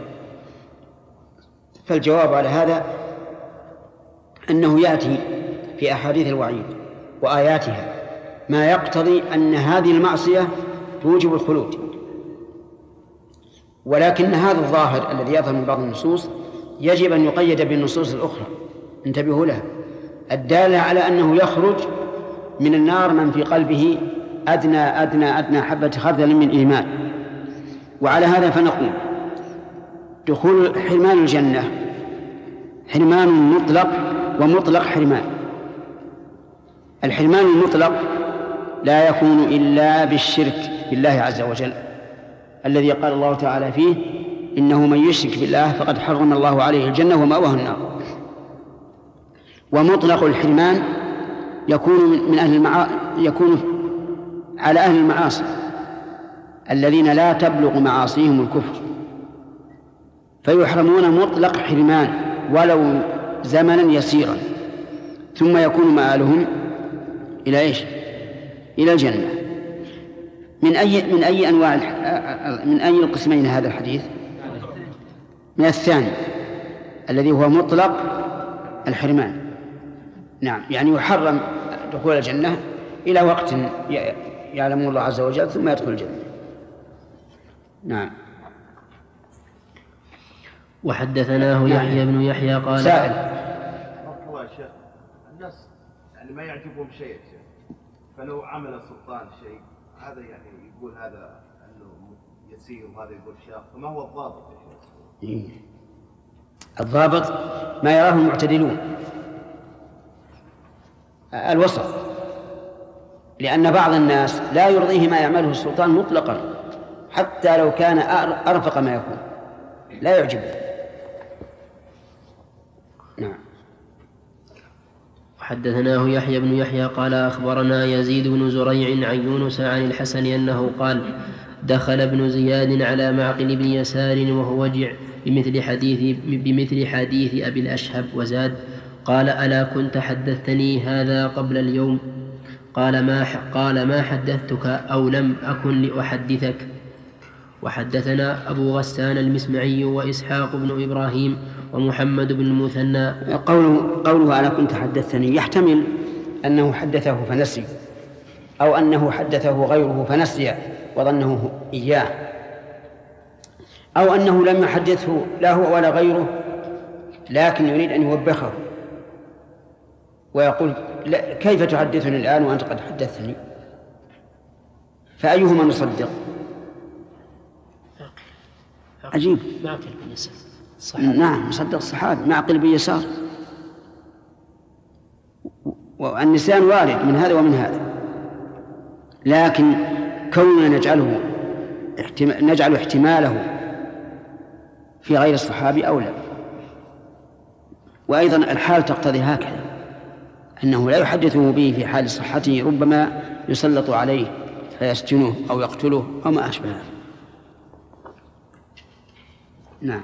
فالجواب على هذا أنه يأتي في أحاديث الوعيد وآياتها ما يقتضي أن هذه المعصية توجب الخلود، ولكن هذا الظاهر الذي يظهر من بعض النصوص يجب أن يقيد بالنصوص الأخرى، انتبهوا لها، الدالة على أنه يخرج من النار من في قلبه أدنى أدنى أدنى حبة خردل من إيمان. وعلى هذا فنقول: دخول حرمان الجنة حرمان مطلق ومطلق حرمان. الحرمان المطلق لا يكون إلا بالشرك بالله عز وجل الذي قال الله تعالى فيه: إنه من يشرك بالله فقد حرم الله عليه الجنة ومأواه النار. ومطلق الحرمان يكون من أهل المعا... يكون على أهل المعاصي الذين لا تبلغ معاصيهم الكفر، فيحرمون مطلق حرمان ولو زمنا يسيرا، ثم يكون مآلهم إلى إيش؟ إلى الجنة. من أي من أي أنواع من أي القسمين هذا الحديث؟ من الثاني الذي هو مطلق الحرمان. نعم، يعني يحرم دخول الجنة إلى وقت يعلم الله عز وجل ثم يدخل الجنة. نعم. وحدثناه يحيى بن يحيى قال: سائل. الناس يعني ما يعجبهم شيء، فلو عمل السلطان شيء هذا يعني يقول هذا انه يسير وهذا يقول شاق، فما هو الضابط يا شيخ؟ الضابط ما يراه المعتدلون، الوسط، لأن بعض الناس لا يرضيه ما يعمله السلطان مطلقا حتى لو كان أرفق ما يكون، لا يعجبه. نعم. وحدثناه يحيى بن يحيى قال: أخبرنا يزيد بن زريع عن يونس عن الحسن أنه قال: دخل ابن زياد على معقل بن يسار وهو وجع بمثل حديث بمثل حديث أبي الأشهب، وزاد: قال: ألا كنت حدثتني هذا قبل اليوم؟ قال: ما قال ما حدثتك أو لم أكن لأحدثك. وحدثنا أبو غسان المسمعي وإسحاق بن إبراهيم ومحمد بن المثنى. قوله, قوله أنا كنت حدثني يحتمل أنه حدثه فنسي، أو أنه حدثه غيره فنسي وظنه إياه، أو أنه لم يحدثه لا هو ولا غيره لكن يريد أن يوبخه ويقول: كيف تحدثني الآن وأنت قد حدثني؟ فأيهما نصدق؟ عجيب. معقل بن يسار. نعم، مصدق الصحابي معقل بن يسار، والنسيان وارد من هذا ومن هذا، لكن كوننا نجعله نجعل احتماله في غير الصحابي أولى. وأيضا الحال تقتضي هكذا، أنه لا يحدثه به في حال صحته، ربما يسلط عليه فيسجنه أو يقتله أو ما أشبه هذا. نعم.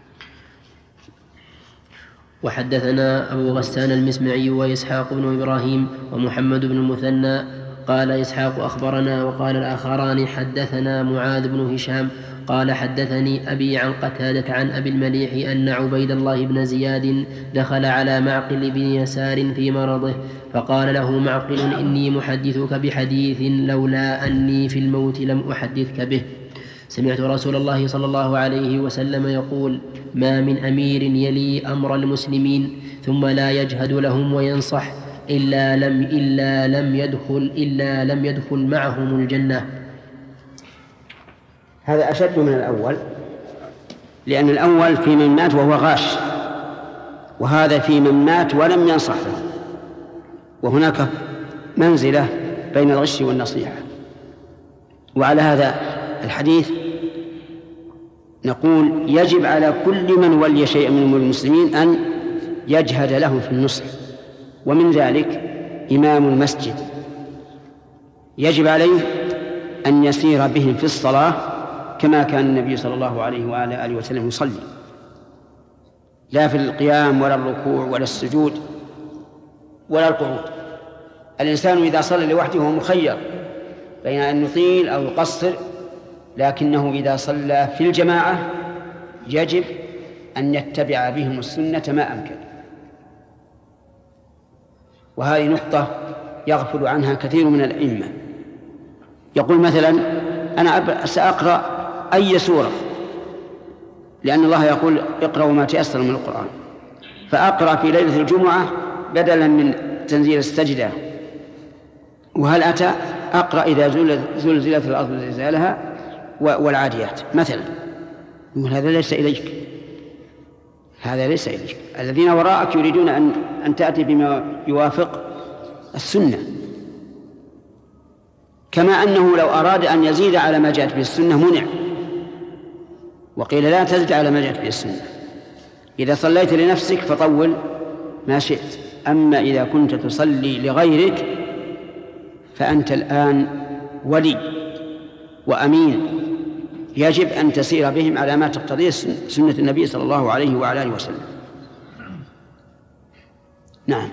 وحدثنا أبو غسان المسمعي وإسحاق بن إبراهيم ومحمد بن المثنى قال إسحاق: أخبرنا، وقال الآخران: حدثنا معاذ بن هشام قال حدثني أبي عن قتادة عن أبي المليح أن عبيد الله بن زياد دخل على معقل بن يسار في مرضه فقال له معقل إني محدثك بحديث لولا أني في الموت لم أحدثك به. سمعت رسول الله صلى الله عليه وسلم يقول ما من أمير يلي أمر المسلمين ثم لا يجهد لهم وينصح إلا لم, إلا لم يدخل إلا لم يدخل معهم الجنة. هذا أشد من الأول، لأن الأول في من مات وهو غاش، وهذا في من مات ولم ينصح له، وهناك منزلة بين الغش والنصيحة. وعلى هذا الحديث نقول يجب على كل من ولي شيئا من أمور المسلمين أن يجهد له في النصح، ومن ذلك إمام المسجد يجب عليه أن يسير بهم في الصلاة كما كان النبي صلى الله عليه وعلى آله وسلم يصلي، لا في القيام ولا الركوع ولا السجود ولا القعود. الإنسان إذا صلى لوحده هو مخير بين أن يطيل أو يقصر، لكنه إذا صلى في الجماعة يجب أن يتبع بهم السنة ما أمكن. وهذه نقطة يغفل عنها كثير من الأئمة. يقول مثلا أنا سأقرأ أي سورة، لأن الله يقول اقرأوا ما تيسر من القرآن، فأقرأ في ليلة الجمعة بدلا من تنزيل السجدة وهل أتى أقرأ إذا زلزلت الأرض زلزالها والعاديات مثلا. هذا ليس إليك، هذا ليس إليك. الذين وراءك يريدون أن أن تأتي بما يوافق السنة، كما أنه لو أراد أن يزيد على ما جاءت به السنة منع، وقيل لا تزد على ما جاءت به السنة. إذا صليت لنفسك فطول ما شئت، أما إذا كنت تصلي لغيرك فأنت الآن ولي وأمين، يجب أن تسير بهم على ما تقتضيه سنة النبي صلى الله عليه وعلى آله وسلم. نعم.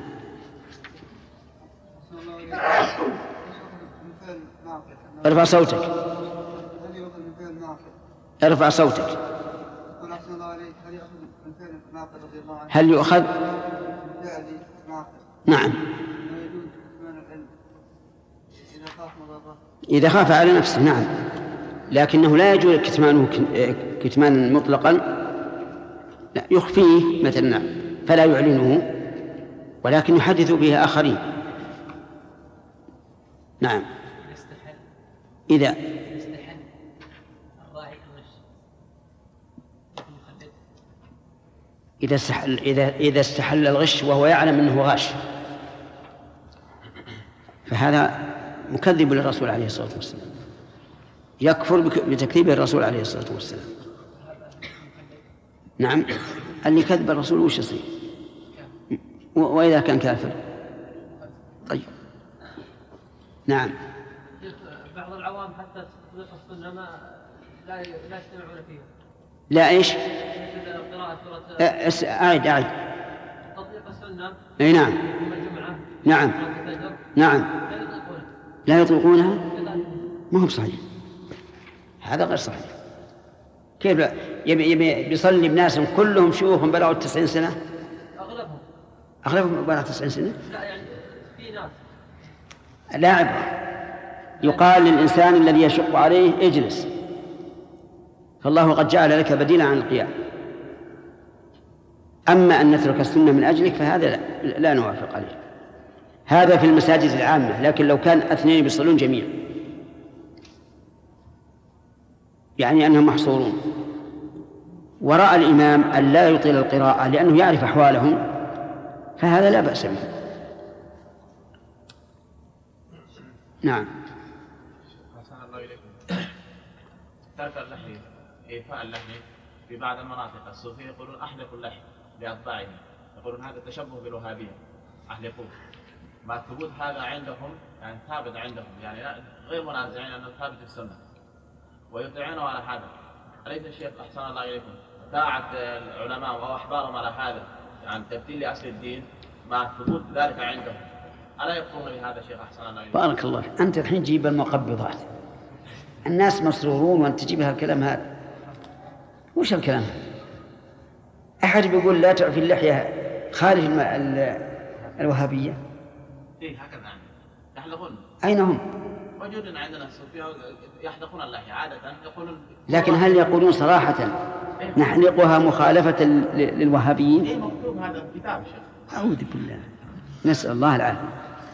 ارفع صوتك، ارفع صوتك. هل يؤخذ؟ نعم، إذا خاف على نفسه نعم، لكنه لا يجوز كتمانه كتمانا مطلقا، لا يخفيه مثلا فلا يعلنه، ولكن يحدث به آخرين. نعم. إذا إذا استحل إذا إذا استحل الغش وهو يعلم أنه غاش فهذا مكذب للرسول عليه الصلاة والسلام، يكفر بتكذيب الرسول عليه الصلاة والسلام. نعم، اللي كذب الرسول وش يصير؟ وإذا كان كافر طيب. نعم. بعض العوام حتى تطبيق السنة ما لا لا يجتمعون فيها. لا إيش؟ قراءة سورة. أعد أعد. تطبيق السنة. أي نعم. يوم الجمعة. نعم. نعم. لا يطيقونها. ما هو صحيح، هذا غير صحيح. كيف لا يبي يبي بيصلي بناس كلهم شيوخ بلغوا التسعين سنة؟ أغلبهم. أغلبهم بلغوا التسعين سنة؟ لا يعني في ناس. لا عبرة. يقال للإنسان الذي يشق عليه اجلس، فالله قد جعل لك بديلا عن القيام. أما أن نترك السنة من أجلك فهذا لا, لا نوافق عليه. هذا في المساجد العامة، لكن لو كان اثنين بيصلون جميعا يعني أنهم محصورون وراء الإمام أن لا يطيل القراءة لأنه يعرف أحوالهم، فهذا لا بأس به. نعم. أحسن الله إليكم. ترك اللحية، إيفاء اللحية في بعض المناطق الصوفية يقولون أحلقوا اللحية بأطباعهم، يقولون هذا تشبه بالوهابية، أحلقوه. مع ثبوت هذا عندهم يعني ثابت عندهم، يعني غير منازعين أنه ثابت في السنة ويطيعونه على هذا. أليس الشيخ أحسن الله إليكم طاعة العلماء وأحبارهم على هذا يعني تبديل لأصل الدين مع ثبوت ذلك عندهم، ألا يقومون بهذا الشيخ أحسن الله إليكم؟ بارك الله. أنت الحين جيب المقبضات، الناس مسرورون وأنت تجيب هالكلام هذا. وش الكلام؟ أحد بيقول لا تعفي اللحية خارج الوهابية؟ إيه هكذا يعني يحلقون. أين هم؟ موجودين عندنا الصوفية يحلقون اللحية عادة يقولون. لكن هل يقولون صراحة نحلقها مخالفة للوهابيين؟ إيه مكتوب هذا في الكتاب شيخ. أعوذ بالله، نسأل الله العافية.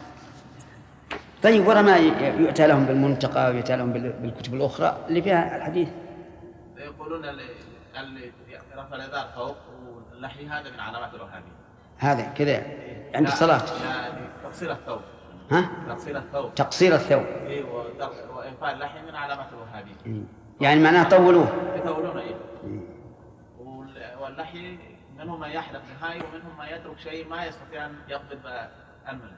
طيب ورا ما يؤتى لهم بالمنتقى ويؤتى لهم بالكتب الأخرى اللي فيها الحديث؟ يقولون اللي رفع الإزار فوق واللحي هذا من علامات الوهابية. هذا كذا عند الصلاة؟ يعني تقصير الثوب. ها؟ تقصير الثوب. تقصير الثوب. إيه وإنفاء اللحي من علامات الوهابية. يعني معناه طولوه. يطولونه إيه. واللحي منهم من يحلق نهائي ومنهم من يترك شيء ما يستطيع أن يقبض أنمله.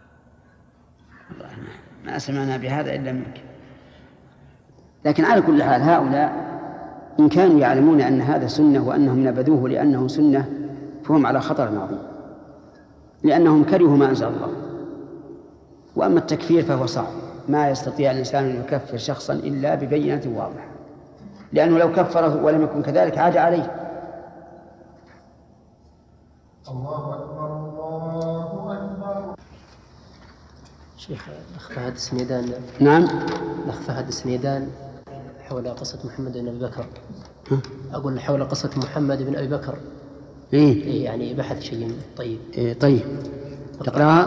ما سمعنا بهذا إلا منك. لكن على كل حال هؤلاء إن كانوا يعلمون أن هذا سنة وأنهم نبذوه لأنه سنة فهم على خطر عظيم، لأنهم كرهوا ما أنزل الله. وأما التكفير فهو صعب، ما يستطيع الإنسان أن يكفر شخصا إلا ببينة واضحة، لأنه لو كفره ولم يكن كذلك عاد عليه. الله أكبر الله أكبر. شيخ الأخ فهد السنيدان. نعم. الأخ فهد السنيدان حول قصة محمد بن أبي بكر. أقول حول قصة محمد بن أبي بكر. إيه؟ إيه يعني بحث شيء طيب. إيه طيب. تقرأها.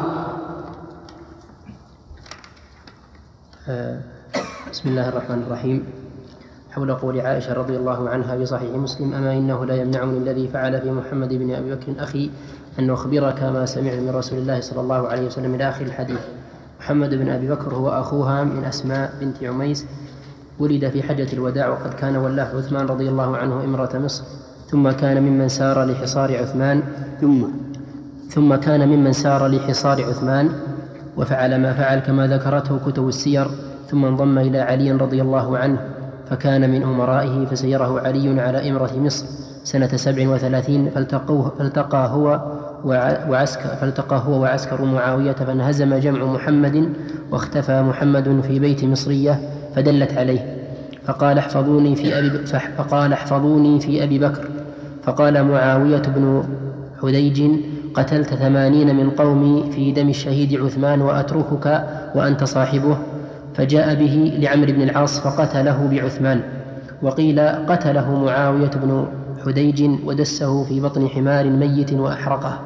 آه بسم الله الرحمن الرحيم. حول قول عائشة رضي الله عنها في صحيح مسلم: أما إنه لا يمنعني الذي فعل في محمد بن أبي بكر أخي أن أخبرك ما سمعت من رسول الله صلى الله عليه وسلم إلى آخر الحديث. محمد بن أبي بكر هو أخوها من أسماء بنت عميس، ولد في حجة الوداع، وقد كان ولاه عثمان رضي الله عنه إمرة مصر، ثم كان ممن سار لحصار عثمان ثم ثم كان ممن سار لحصار عثمان وفعل ما فعل كما ذكرته كتب السير، ثم انضم إلى علي رضي الله عنه فكان من أمرائه، فسيره علي على إمرة مصر سنة سبع وثلاثين، فالتقوه فالتقى هو وعسكر فالتقى هو وعسكر معاوية، فانهزم جمع محمد، واختفى محمد في بيت مصرية فدلت عليه، فقال احفظوني في أبي فقال احفظوني في أبي بكر. فقال معاوية بن حديج: قتلت ثمانين من قومي في دم الشهيد عثمان وأتركك وأنت صاحبه؟ فجاء به لعمرو بن العاص فقتله بعثمان. وقيل قتله معاوية بن حديج ودسه في بطن حمار ميت وأحرقه.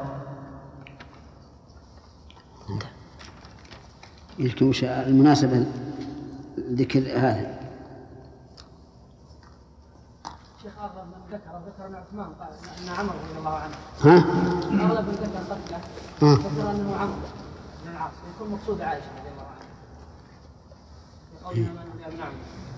يمكن المناسبة ذكر هذا. شيخ أغلب من ذكر ذكر أن عثمان قال أن عمرو رضي الله عنه. ها؟ أغلب من ذكر قتله ذكر أنه عمرو بن العاص، يكون مقصود عائشة رضي الله عنها. قولنا من يمنعنا.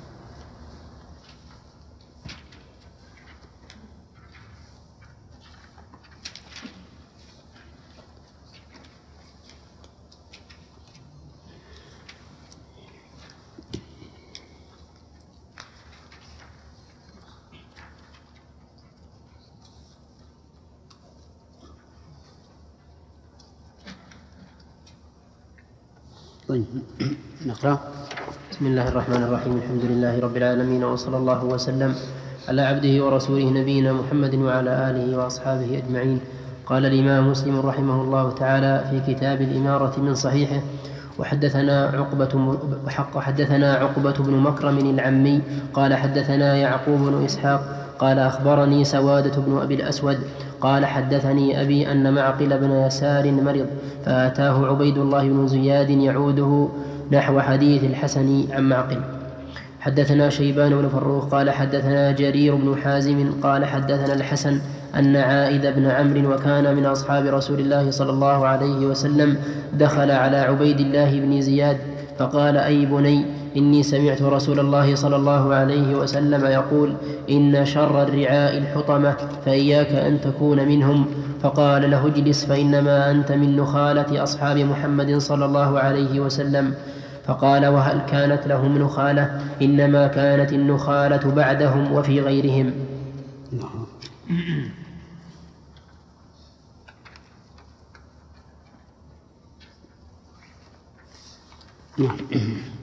طيب نقرأ. بسم الله الرحمن الرحيم. الحمد لله رب العالمين، وصلى الله وسلم على عبده ورسوله نبينا محمد وعلى آله وأصحابه أجمعين. قال الإمام مسلم رحمه الله تعالى في كتاب الإمارة من صحيحه: وحدثنا عقبة وحق حدثنا عقبة بن مكرم العمي قال حدثنا يعقوب بن إسحاق قال أخبرني سوادة بن أبي الأسود قال حدثني أبي أن معقل بن يسار مرض، فأتاه عبيد الله بن زياد يعوده نحو حديث الحسن عن معقل. حدثنا شيبان بن فروخ قال حدثنا جرير بن حازم قال حدثنا الحسن أن عائذ بن عمرو وكان من أصحاب رسول الله صلى الله عليه وسلم دخل على عبيد الله بن زياد فقال: أي بني، إني سمعت رسول الله صلى الله عليه وسلم يقول: إن شر الرعاء الحطمة، فإياك أن تكون منهم. فقال له: اجلس، فإنما أنت من نخالة أصحاب محمد صلى الله عليه وسلم. فقال: وهل كانت لهم نخالة؟ إنما كانت النخالة بعدهم وفي غيرهم.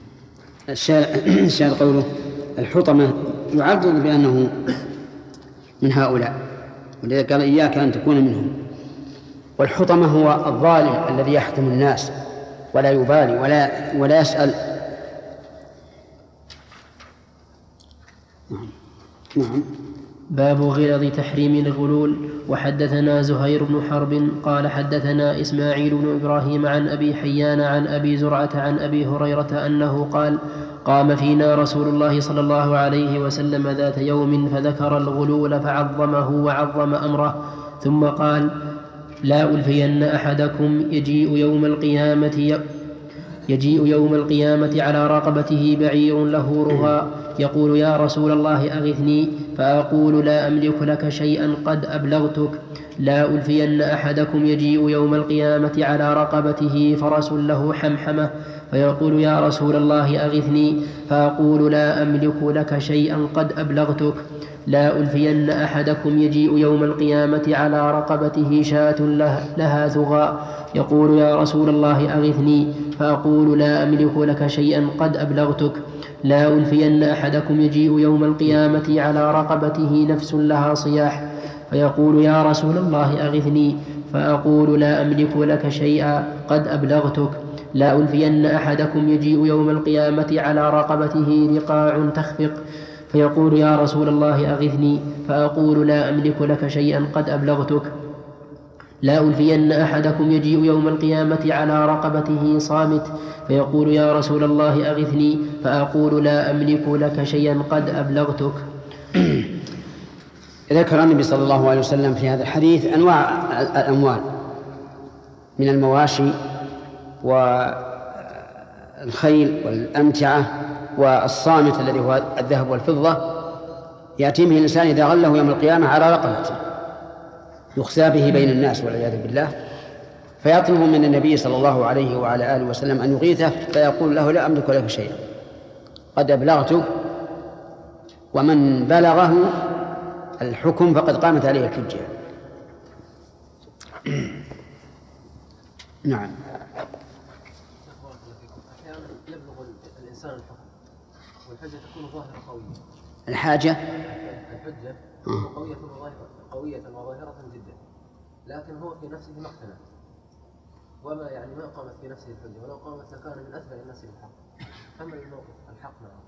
الشارع قوله الحطمة يعرض بأنه من هؤلاء، ولذا قال إياك أن تكون منهم. والحطمة هو الظالم الذي يحطم الناس ولا يبالي ولا ولا يسأل. نعم. نعم. باب غلظ تحريم الغلول. وحدثنا زهير بن حرب قال حدثنا إسماعيل بن إبراهيم عن أبي حيان عن أبي زرعة عن أبي هريرة أنه قال: قام فينا رسول الله صلى الله عليه وسلم ذات يوم فذكر الغلول فعظمه وعظم أمره، ثم قال: لا ألفين أحدكم يجيء يوم القيامة يجيء يوم القيامة على رقبته بعير له رهى يقول: يا رسول الله أغثني، فأقول: لا أملك لك شيئا قد أبلغتك. لا ألفين أحدكم يجيء يوم القيامة على رقبته فرس له حمحمة فيقول: يا رسول الله أغثني، فأقول: لا أملك لك شيئا قد أبلغتك. لا ألفين أحدكم يجيء يوم القيامة على رقبته شاة لها ثغى يقول: يا رسول الله أغثني، فأقول: لا أملك لك شيئا قد أبلغتك. لا ألفين أحدكم يجيء يوم القيامة على رقبته نفس لها صياح فيقول: يا رسول الله أغثني، فأقول: لا أملك لك شيئا قد أبلغتك. لا ألفين أحدكم يجيء يوم القيامة على رقبته رقاع تخفق فيقول: يا رسول الله أغثني، فأقول: لا أملك لك شيئا قد أبلغتك. لا ألفين أحدكم يجيء يوم القيامة على رقبته صامت فيقول: يا رسول الله أغثني، فأقول: لا أملك لك شيئا قد أبلغتك. ذكر النبي صلى الله عليه وسلم في هذا الحديث أنواع الأموال من المواشي والخيل والأمتعة والصامت الذي هو الذهب والفضة، يأتي به الإنسان إذا غله يوم القيامة على رقبته يخزى به بين الناس والعياذ بالله، فيطلب من النبي صلى الله عليه وعلى آله وسلم أن يغيثه، فيقول له: لا أملك لك شيئا قد أبلغته. ومن بلغه الحكم فقد قامت عليه الحجة. نعم. أحيانا يبلغ الإنسان الحكم والحجة تكون ظاهرة قوية. الحاجة الحجة تكون قوية وظاهرة قوية وظاهرة جدا، لكن هو في نفسه ما اقتنع، وما يعني ما قامت في نفسه الحجة، ولو قامت لكان من أتبع الناس بالحق. أما الموقف الحق معه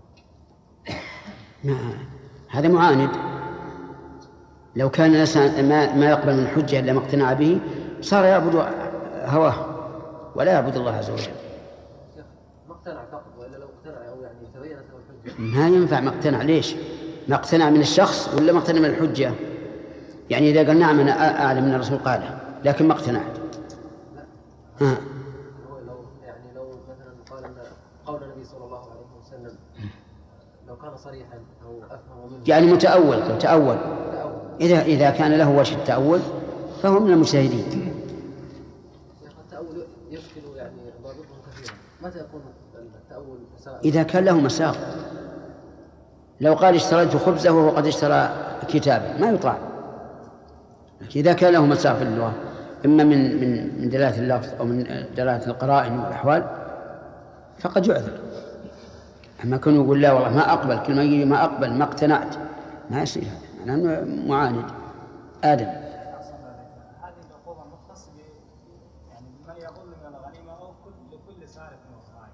هذا معاند. لو كان الإنسان ما ما يقبل من الحجة إلا ما اقتنع به صار يعبد هواه ولا يعبد الله عز وجل. ما اقتنع فقط، وإلا لو اقتنع أو يعني تبينت له الحجة ما ينفع. ما اقتنع ليش؟ ما اقتنع من الشخص ولا ما اقتنع من الحجة؟ يعني إذا قال نعم أنا أعلم من الرسول قاله لكن ما اقتنعت. لا. ها. لو يعني لو مثلا قال أن قول النبي صلى الله عليه وسلم لو كان صريحا أو أفهم منه يعني متأول. لو تأول إذا إذا كان له وجه التأول فهو من المجتهدين. التأول يشكل يعني ضابطه كثيرا. متى يكون التأول؟ إذا كان له مساق. لو قال اشتريت خبزه وهو قد اشترى كتابا ما يطاع. لكن إذا كان له مساق في اللغة إما من من من دلالة اللفظ أو من دلالة القرائن والأحوال فقد يعذر. أما كان يقول لا والله ما أقبل، كل ما يجي ما أقبل ما اقتنعت، ما يصير هذا، لأنه معاند. آدم. هذه العقوبة مختصة يعني بما يغل من الغنيمة أو لكل سارق وصاعد.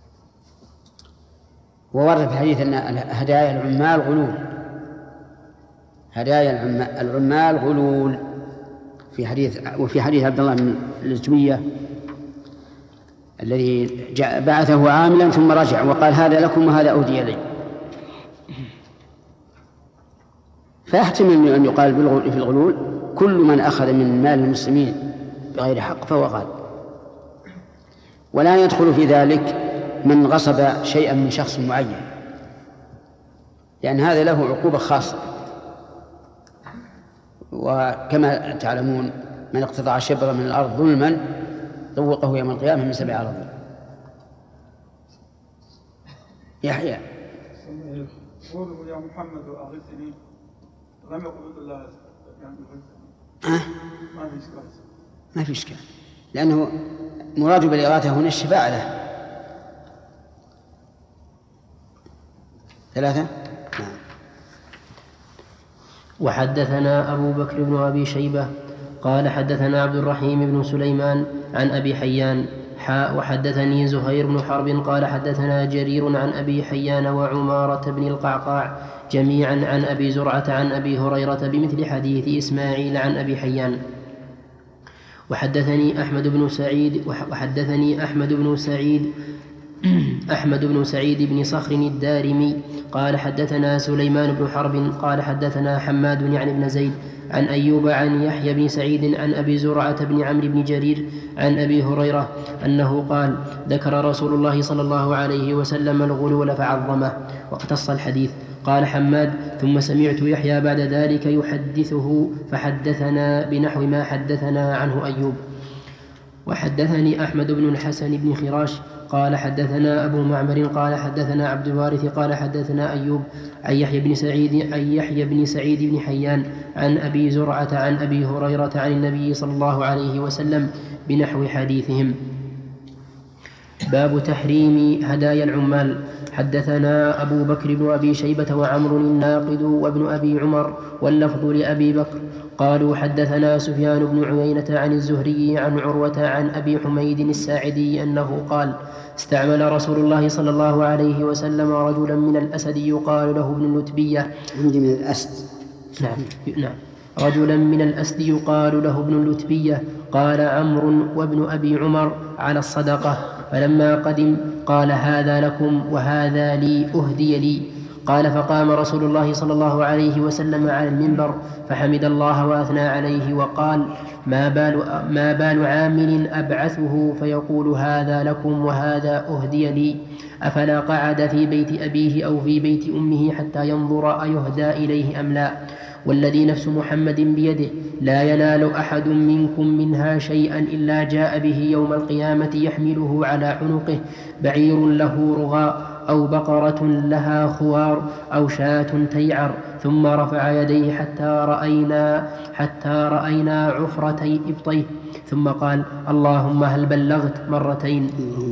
وورد في الحديث أن هدايا العمال غلول. هدايا العمال غلول في حديث. وفي حديث عبد الله بن الزبية الذي جاء بعثه عاملا ثم رجع وقال هذا لكم وهذا أهدي لي. فيحتمل أن يقال في الغلول كل من أخذ من مال المسلمين بغير حق فهو غال، ولا يدخل في ذلك من غصب شيئا من شخص معين، لأن هذا له عقوبة خاصة. وكما تعلمون من اقتطع شبرا من الأرض ظلما ذوقه يوم القيامة من سبع أراضين. يحيى قولوا يا محمد أغثني لم يقل الله يعني أه؟ ما في إشكال. ما في إشكال، لأنه مراد بالإغاثة هنا الشفاعة له. ثلاثة. نعم. وحدثنا أبو بكر بن أبي شيبة قال حدثنا عبد الرحيم بن سليمان عن أبي حيان حاء وحدثني زهير بن حرب قال حدثنا جرير عن أبي حيان وعمارة بن القعقاع جميعا عن أبي زرعة عن أبي هريرة بمثل حديث إسماعيل عن أبي حيان. وحدثني أحمد بن سعيد وحدثني أحمد بن سعيد أحمد بن سعيد بن صخر الدارمي قال حدثنا سليمان بن حرب قال حدثنا حماد يعني بن زيد عن أيوب عن يحيى بن سعيد عن أبي زرعة بن عمرو بن جرير عن أبي هريرة أنه قال ذكر رسول الله صلى الله عليه وسلم الغلول فعظمه واقتص الحديث. قال حماد ثم سمعت يحيى بعد ذلك يحدثه فحدثنا بنحو ما حدثنا عنه أيوب. وحدثني أحمد بن الحسن بن خراش قال حدثنا أبو معمر قال حدثنا عبد الوارث قال حدثنا أيوب عن يحيى بن سعيد عن يحيى بن سعيد بن حيان عن أبي زرعة عن أبي هريرة عن النبي صلى الله عليه وسلم بنحو حديثهم. باب تحريم هدايا العمال. حدثنا أبو بكر بن أبي شيبة وعمر الناقد وابن أبي عمر واللفظ لأبي بكر قالوا حدثنا سفيان بن عيينة عن الزهري عن عروة عن أبي حميد الساعدي أنه قال استعمل رسول الله صلى الله عليه وسلم رجلا من الأسد يقال له ابن اللتبية. عندي من الأسد. نعم نعم رجلا من الأسد يقال له ابن اللتبية. قال عمرو وابن أبي عمر على الصدقة فلما قدم قال هذا لكم وهذا لي أهدي لي. قال فقام رسول الله صلى الله عليه وسلم على المنبر فحمد الله وأثنى عليه وقال ما بال, ما بال عامل أبعثه فيقول هذا لكم وهذا أهدي لي أفلا قعد في بيت أبيه أو في بيت أمه حتى ينظر أيهدى إليه أم لا. والذي نفس محمد بيده لا ينال أحد منكم منها شيئا إلا جاء به يوم القيامة يحمله على عنقه بعير له رغاء أو بقرة لها خوار أو شاة تيعر ثم رفع يديه حتى رأينا, حتى رأينا عفرتي إبطيه ثم قال اللهم هل بلغت مرتين.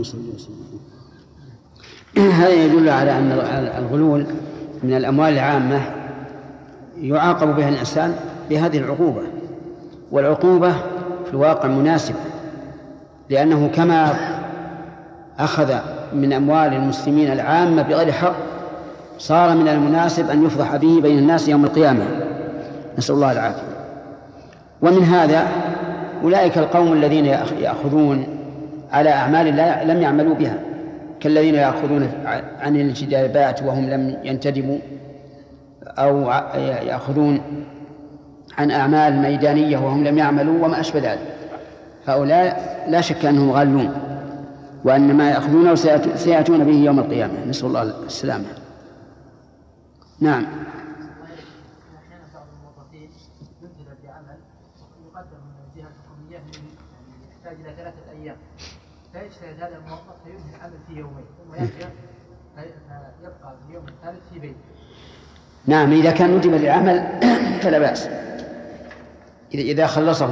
هذا يدل على أن الغلول من الأموال العامة يعاقب بها الإنسان بهذه العقوبة، والعقوبة في الواقع مناسبة، لأنه كما أخذ من أموال المسلمين العامة بغير حق صار من المناسب أن يفضح به بين الناس يوم القيامة، نسأل الله العافية. ومن هذا أولئك القوم الذين يأخذون على أعمال لم يعملوا بها، كالذين يأخذون عن الانتدابات وهم لم ينتدبوا، أو يأخذون عن أعمال ميدانية وهم لم يعملوا وما أشبه ذلك. هؤلاء لا شك أنهم غالون، وأن ما يأخذونه سيأتون به يوم القيامة، نسأل الله السلامة. نعم. أحيانا بعض الموظفين ينزل بعمل يقدم من الجهة الحكومية يحتاج إلى ثلاثة أيام، فيجتهد هذا الموظف فينهي العمل في يومين ثم يرجع يبقى في اليوم الثالث في بيته. نعم، إذا كان ندب للعمل فلا بأس، إذا خلصه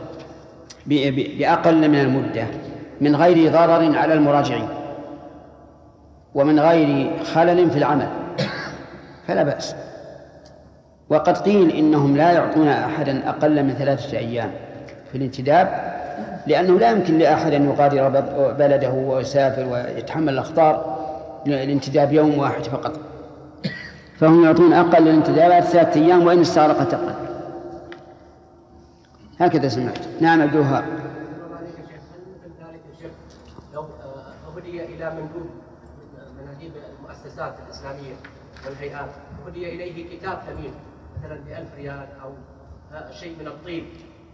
بأقل من المدة من غير ضرر على المراجعين ومن غير خلل في العمل فلا بأس. وقد قيل إنهم لا يعطون أحدا أقل من ثلاثة أيام في الانتداب، لأنه لا يمكن لأحد أن يغادر بلده ويسافر ويتحمل الأخطار الانتداب يوم واحد فقط، فهم يعطون أقل الانتدابات ثلاثة أيام وإن استغرقت أقل. هكذا سمعت. نعم أبدوها. لو أهدي إلى مندوب مناديب المؤسسات الإسلامية والهيئات أهدي إليه كتاب ثمين مثلا بألف ريال أو شيء من الطيب،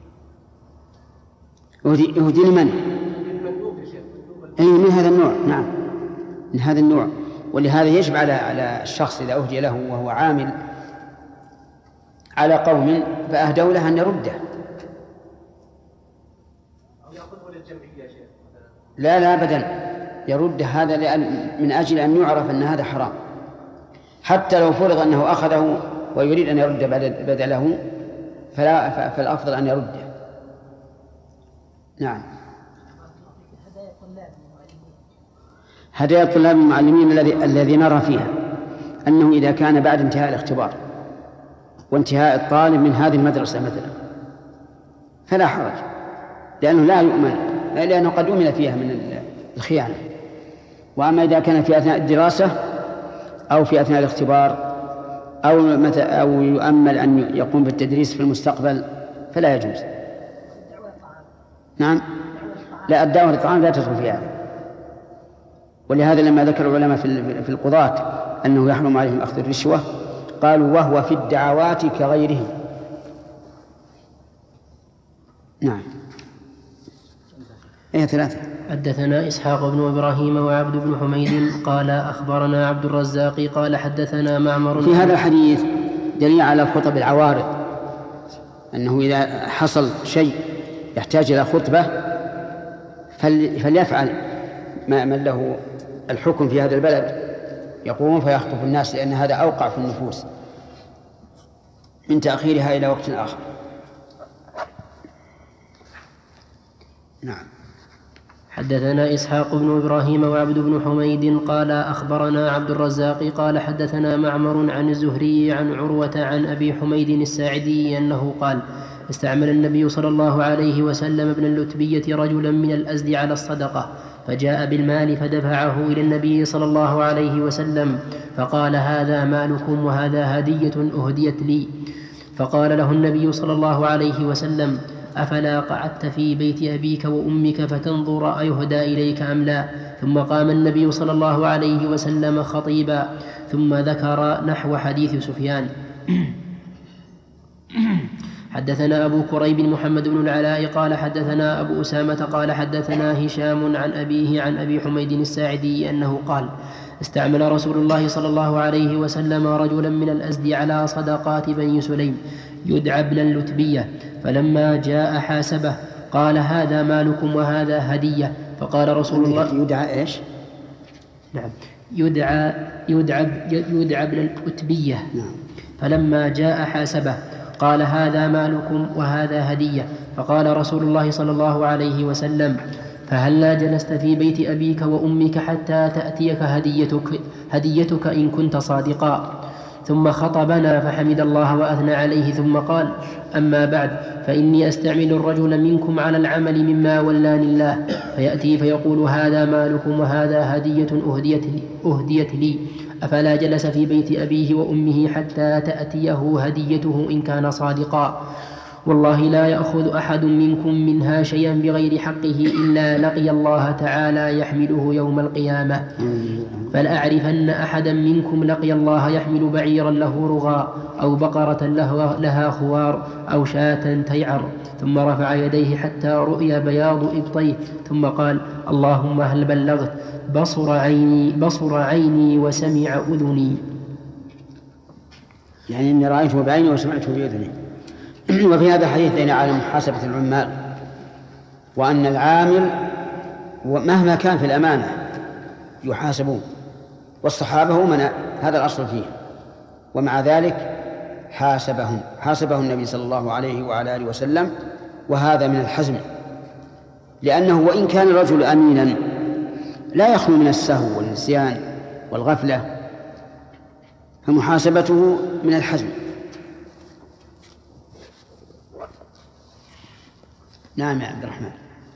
أهدي لمن؟ المندوب يا شيخ. أي من هذا النوع. نعم من هذا النوع. ولهذا يجب على على الشخص إذا أهدي له وهو عامل على قوم فأهدوا له أن يرده. أو يأخذه للجمعية يا شيخ. لا لا أبدا، يرد هذا لأن من أجل أن يعرف أن هذا حرام، حتى لو فرض أنه أخذه ويريد أن يرد بدله فلا فالأفضل أن يرده. نعم. هدايا الطلاب المعلمين الذي الذي نرى فيها أنه إذا كان بعد انتهاء الاختبار وانتهاء الطالب من هذه المدرسة مثلا فلا حرج، لأنه لا يؤمن، لأنه قد أمن فيها من الخيانة. وأما إذا كان في أثناء الدراسة أو في أثناء الاختبار أو متى أو يؤمل أن يقوم بالتدريس في المستقبل فلا يجوز. نعم، لا، الدعوة للطعام لا تدخل في هذا. ولهذا لما ذكر العلماء في القضاة أنه يحرم عليهم أخذ الرشوة قالوا وهو في الدعوات كغيره. نعم. ايه ثلاثة. حدثنا إسحاق بن إبراهيم وعبد بن حميد قال أخبرنا عبد الرزاق قال حدثنا معمر. في هذا الحديث دليل على الخطب العوارض، أنه إذا حصل شيء يحتاج إلى خطبة فليفعل من له الحكم في هذا البلد، يقوم فيخطب الناس، لأن هذا أوقع في النفوس من تأخيرها إلى وقت آخر. نعم. حدثنا إسحاق بن إبراهيم وعبد بن حميد قال أخبرنا عبد الرزاق قال حدثنا معمر عن الزهري عن عروة عن أبي حميد الساعدي أنه قال استعمل النبي صلى الله عليه وسلم ابن اللتبية رجلا من الأزد على الصدقة، فجاء بالمال فدفعه إلى النبي صلى الله عليه وسلم فقال هذا مالكم وهذا هدية أهديت لي. فقال له النبي صلى الله عليه وسلم أفلا قعدت في بيت أبيك وأمك فتنظر أيهدى إليك أم لا؟ ثم قام النبي صلى الله عليه وسلم خطيبا ثم ذكر نحو حديث سفيان. حدثنا أبو كريب محمد بن العلاء قال حدثنا أبو أسامة قال حدثنا هشام عن أبيه عن أبي حميد الساعدي أنه قال استعمل رسول الله صلى الله عليه وسلم رجلا من الأزد على صدقات بني سليم يدعى ابن اللتبية، فلما جاء حاسبه قال هذا مالكم وهذا هدية. فقال رسول الله يدعى إيش؟ نعم، يدعى يدعى يدعى ابن اللتبية. نعم. فلما جاء حاسبه قال هذا مالكم وهذا هدية. فقال رسول الله صلى الله عليه وسلم فهلا جلست في بيت أبيك وأمك حتى تأتيك هديتك, هديتك إن كنت صادقا. ثم خطبنا فحمد الله وأثنى عليه ثم قال أما بعد فإني أستعمل الرجل منكم على العمل مما ولاني الله، فيأتي فيقول هذا مالكم وهذا هدية أهديت لي, أهديت لي أفلا جلس في بيت أبيه وأمه حتى تأتيه هديته إن كان صادقا. والله لا يأخذ أحد منكم منها شيئا بغير حقه إلا لقي الله تعالى يحمله يوم القيامة. فلأعرفن أحدا منكم لقي الله يحمل بعيرا له رغاء أو بقرة لها خوار أو شاة تيعر، ثم رفع يديه حتى رؤي بياض إبطيه ثم قال اللهم هل بلغت؟ بصر عيني, بصر عيني وسمع أذني. يعني إني رأيته بعيني وسمعته بأذني. وفي هذا الحديث دليل على محاسبة العمال، وأن العامل مهما كان في الأمانة يحاسبون، والصحابة هم هذا الأصل فيه، ومع ذلك حاسبهم حاسبه النبي صلى الله عليه وعلى آله وسلم، وهذا من الحزم، لأنه وإن كان الرجل أمينا لا يخلو من السهو والنسيان والغفلة، فمحاسبته من الحزم. نعم يا عبد الرحمن.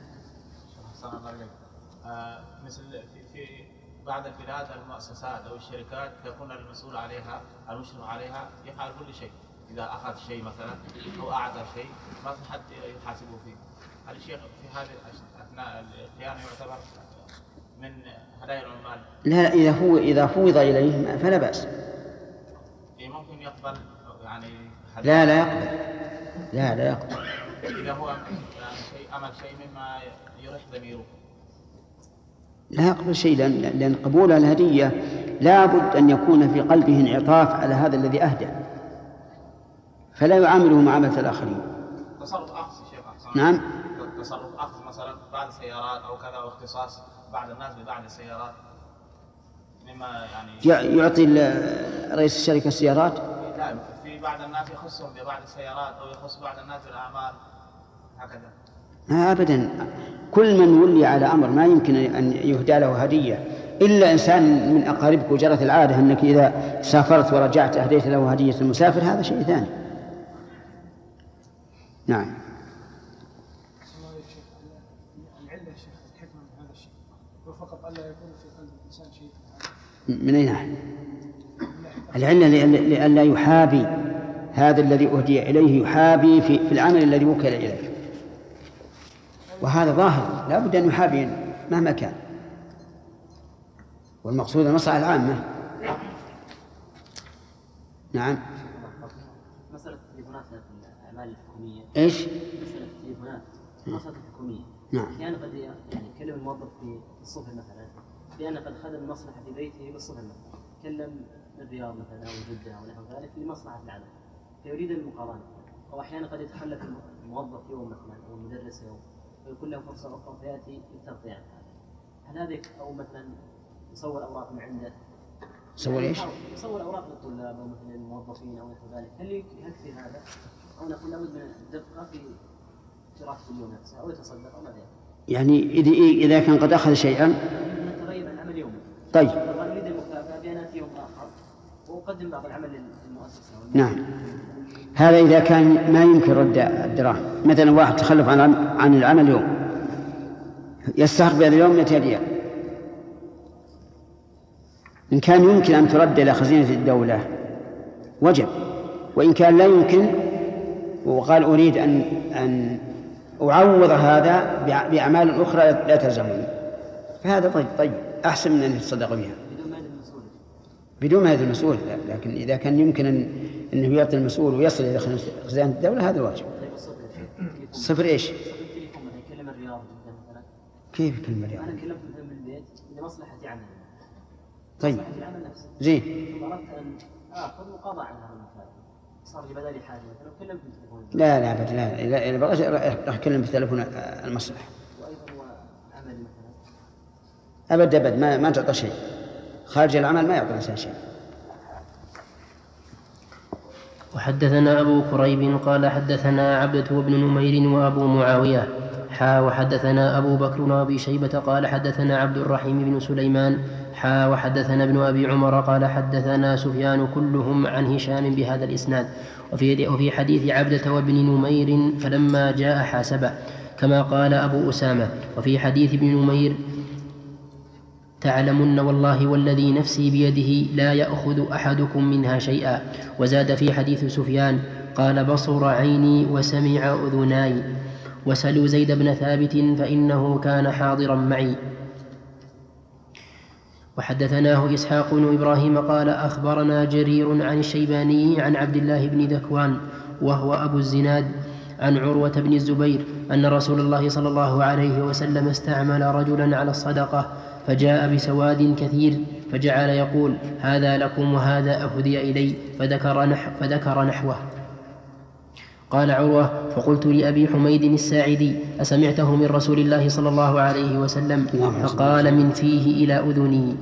آه مثل في, في بعض البلاد المؤسسات أو الشركات يكون المسؤول عليها المشرف عليها يفعل كل شيء، إذا أخذ شيء مثلا أو أعطى شيء ما في حد يحاسبه فيه. هل الشيخ في هذه أثناء الخيانة يعتبر من هدايا العمال؟ لا، إذا هو إذا فوض إليه فلا بأس. ممكن يقبل يعني لا لا يقبل لا لا يقبل إذا هو شيء عمل شيء مما يريح ضميره لا يقبل شيء، لأن, لأن قبول الهدية لا بد أن يكون في قلبه انعطاف على هذا الذي أهدى، فلا يعامله معاملة الآخرين. تصرف أخذ شيخ أحسن. نعم، تصرف أخذ مثلا بعض السيارات أو كذا، واختصاص بعض الناس ببعض السيارات مما يعني يعطي رئيس الشركة السيارات. لا، في بعض الناس يخصهم ببعض السيارات أو يخص بعض الناس بالأعمال هكذا. لا أبدا، كل من ولي على أمر ما يمكن أن يهدى له هدية إلا إنسان من أقاربك وجرت العادة أنك إذا سافرت ورجعت أهديت له هدية المسافر، هذا شيء ثاني. نعم. العلة يا شيخ الحكمة من هذا الشيء هو فقط ألا يكون في قلب الإنسان شيء. من أي ناحية؟ العلة لئلا يحابي هذا الذي أهدي إليه، يحابي في, في العمل الذي وكل إليه، وهذا ظاهر لا بد أن يحابي مهما كان، والمقصود المصلحة العامة. نعم. مسألة التليفونات في الأعمال الحكومية. إيش؟ مسألة التليفونات في المصلحة الحكومية. نعم. أحيانا قد يعني يكلم الموظف في الصفر مثلا، لأن قد خدم المصلحة في بيته بالصفر مثلا، كلم الرياض مثلا أو جدة أو نحو ذلك لمصلحة العمل، فيريد المقارنة. أو أحيانا قد يتخلف الموظف يوم مثلا أو المدرس يوم، ويكون له فرصة أخرى فيأتي للتغطية عن هذا. هل هذا أو مثلا يصور أوراق من عنده؟ يصور إيش؟ يصور أوراق للطلاب أو مثلا الموظفين أو نحو ذلك، هل يكفي هذا؟ أو نقول لابد من الدقة في دراسة اليوم نفسه أو يتصدق أو ماذا؟ يعني إذا كان قد أخذ شيئا تغيب عن العمل يوما. طيب. أريد المكافأة بأن آتي يوم آخر وأقدم بعض العمل للمؤسسة. نعم. هذا إذا كان ما يمكن رد الدراهم، مثلا واحد تخلف عن عن العمل يوم، يستحق بهذا اليوم مئة ريال، إن كان يمكن أن ترد إلى خزينة الدولة وجب، وإن كان لا يمكن وقال أريد أن أن أعوض هذا بأعمال أخرى لا تلزمني، فهذا طيب طيب أحسن من أن يتصدق بها بدون ما يأذن المسؤول. لكن إذا كان يمكن أن أنه يعطي المسؤول ويصل إلى خزانة الدولة هذا واجب. صفر إيش؟ يكلم الرياض مثلا. كيف يكلم الرياض؟ أنا كلمت مثلا بالبيت لمصلحة عمل. طيب. زين. ثم أردت أن آخذ مقاضاة عن هذا المثال. صار لي بدالي حاجة مثلا وكلمت بالتليفون. لا لا أبد لا إذا بغيت راح أكلم بالتليفون المصلحة. وأيضا هو عمل مثلا. أبد أبد ما ما تعطى شيء. خارج العمل ما يعطي الإنسان شيء. وحدثنا أبو كريب قال حدثنا عبدة بن نمير وأبو معاوية حا وحدثنا أبو بكر وأبي شيبة قال حدثنا عبد الرحيم بن سليمان حا وحدثنا ابن أبي عمر قال حدثنا سفيان كلهم عن هشام بهذا الإسناد. وفي وفي حديث عبدة وابن نمير فلما جاء حاسبه كما قال أبو أسامة. وفي حديث ابن نمير تعلمن والله والذي نفسي بيده لا يأخذ أحدكم منها شيئا. وزاد في حديث سفيان قال بصر عيني وسمع أذناي وسلوا زيد بن ثابت فإنه كان حاضرا معي. وحدثناه إسحاق بن إبراهيم قال أخبرنا جرير عن الشيباني عن عبد الله بن ذكوان وهو أبو الزناد عن عروة بن الزبير أن رسول الله صلى الله عليه وسلم استعمل رجلا على الصدقة فجاء بسواد كثير فجعل يقول هذا لكم وهذا أهدي إلي فذكر, نحو فذكر نحوه. قال عروة فقلت لأبي حميد الساعدي أسمعته من رسول الله صلى الله عليه وسلم؟ فقال من فيه إلى أذني.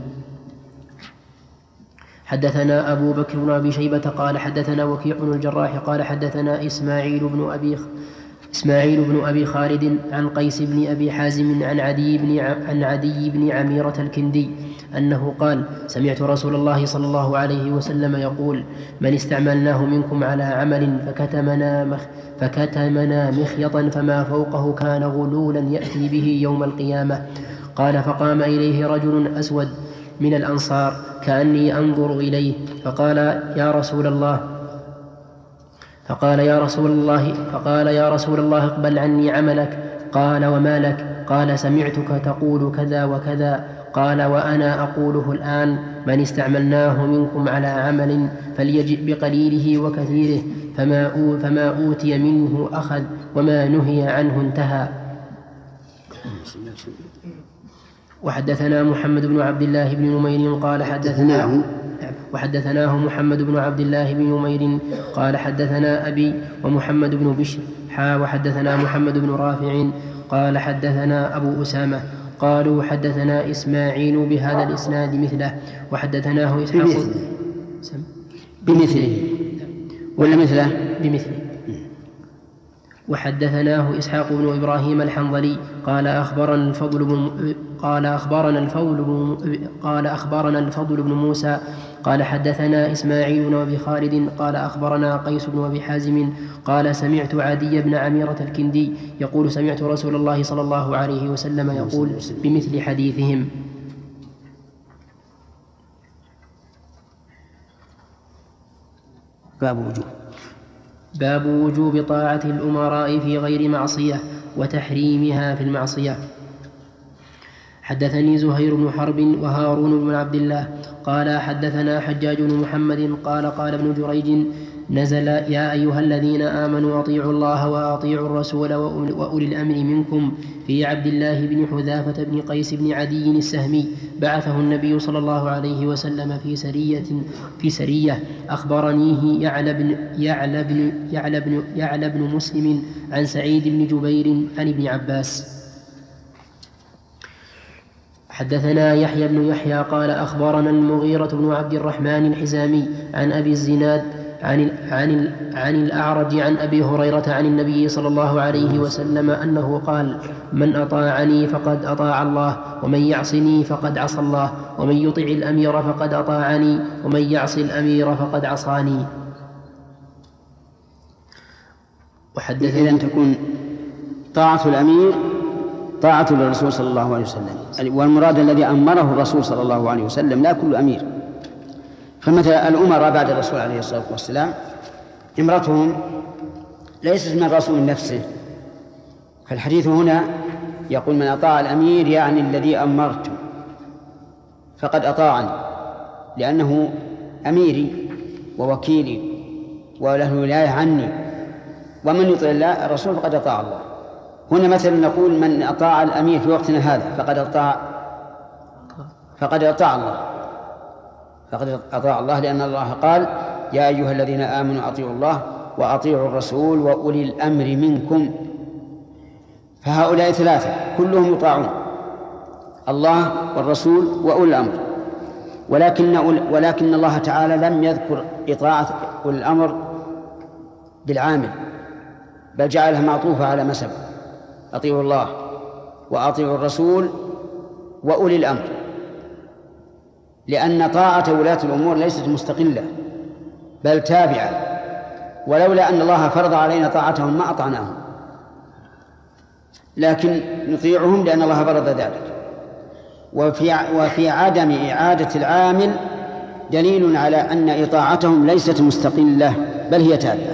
حدثنا أبو بكر بن أبي شيبة قال حدثنا وكيع بن الجراح قال حدثنا إسماعيل بن أبي إسماعيل بن أبي خالد عن قيس بن أبي حازم عن عدي بن عن عدي بن عميرة الكندي أنه قال سمعت رسول الله صلى الله عليه وسلم يقول من استعملناه منكم على عمل فكتمنا مخ فكتمنا مخيطا فما فوقه كان غلولا يأتي به يوم القيامة. قال فقام إليه رجل أسود من الأنصار كأني أنظر إليه فقال يا رسول الله فقال يا رسول الله فقال يا رسول الله اقبل عني عملك. قال وما لك؟ قال سمعتك تقول كذا وكذا. قال وأنا أقوله الآن من استعملناه منكم على عمل فليجئ بقليله وكثيره فما, أو فما أوتي منه أخذ وما نهي عنه انتهى. وحدثنا محمد بن عبد الله بن نمير قال حدثناه وحدثناه محمد بن عبد الله بن نمير قال حدثنا أبي ومحمد بن بشر حا وحدثنا محمد بن رافع قال حدثنا أبو أسامة قالوا حدثنا إسماعيل بهذا الإسناد مثله وحدثناه إسحاق بمثله ولا مثله بمثله وحدثناه إسحاق بن إبراهيم الحنظلي قال أخبرنا الفضل بن قال أخبرنا الفضل بن قال أخبرنا الفضل بن موسى قال حدثنا إسماعيل بن أبي خالد قال أخبرنا قيس بن أبي حازم قال سمعت عدي بن عميرة الكندي يقول سمعت رسول الله صلى الله عليه وسلم يقول بمثل حديثهم. باب وجوب باب وجوب طاعة الأمراء في غير معصية وتحريمها في المعصية. حدثني زهير بن حرب وهارون بن عبد الله قال حدثنا حجاج بن محمد قال قال ابن جريج نزل يا أيها الذين آمنوا أطيعوا الله وأطيعوا الرسول وأولي الأمر منكم في عبد الله بن حذافة بن قيس بن عدي السهمي بعثه النبي صلى الله عليه وسلم في سرية في سرية أخبرنيه يعلى بن يعلى بن يعلى بن يعلى بن مسلم عن سعيد بن جبير عن ابن عباس. حدثنا يحيى بن يحيى قال أخبرنا المغيرة بن عبد الرحمن الحزامي عن أبي الزناد عن عن عن الأعرج عن أبي هريرة عن النبي صلى الله عليه وسلم أنه قال من أطاعني فقد أطاع الله ومن يعصني فقد عصى الله ومن يطع الأمير فقد أطاعني ومن يعص الأمير فقد عصاني. وحدثنا أن تكون طاعة الأمير طاعة للرسول صلى الله عليه وسلم، والمراد الذي أمره الرسول صلى الله عليه وسلم لا كل أمير. فمثلا الأمراء بعد الرسول عليه الصلاة والسلام إمرتهم ليست من الرسول نفسه، فالحديث هنا يقول من أطاع الأمير يعني الذي أمرته فقد أطاعني لأنه أميري ووكيلي وله ولاية عني، ومن يطع الله الرسول فقد أطاع الله. هنا مثلا نقول من أطاع الأمير في وقتنا هذا فقد أطاع فقد أطاع الله فقد أطاع الله لأن الله قال يا أيها الذين آمنوا أطيعوا الله وأطيعوا الرسول وأولي الأمر منكم. فهؤلاء ثلاثة كلهم يطاعون الله والرسول وأولي الأمر، ولكن ولكن الله تعالى لم يذكر إطاعة أولي الأمر بالعامل، بل جعلها معطوفة على ما سبق أطيعوا الله وأطيعوا الرسول وأولي الأمر، لأن طاعة ولاة الأمور ليست مستقلة بل تابعة، ولولا أن الله فرض علينا طاعتهم ما أطعناهم، لكن نطيعهم لأن الله فرض ذلك. وفي وفي عدم إعادة العامل دليل على أن إطاعتهم ليست مستقلة بل هي تابعة.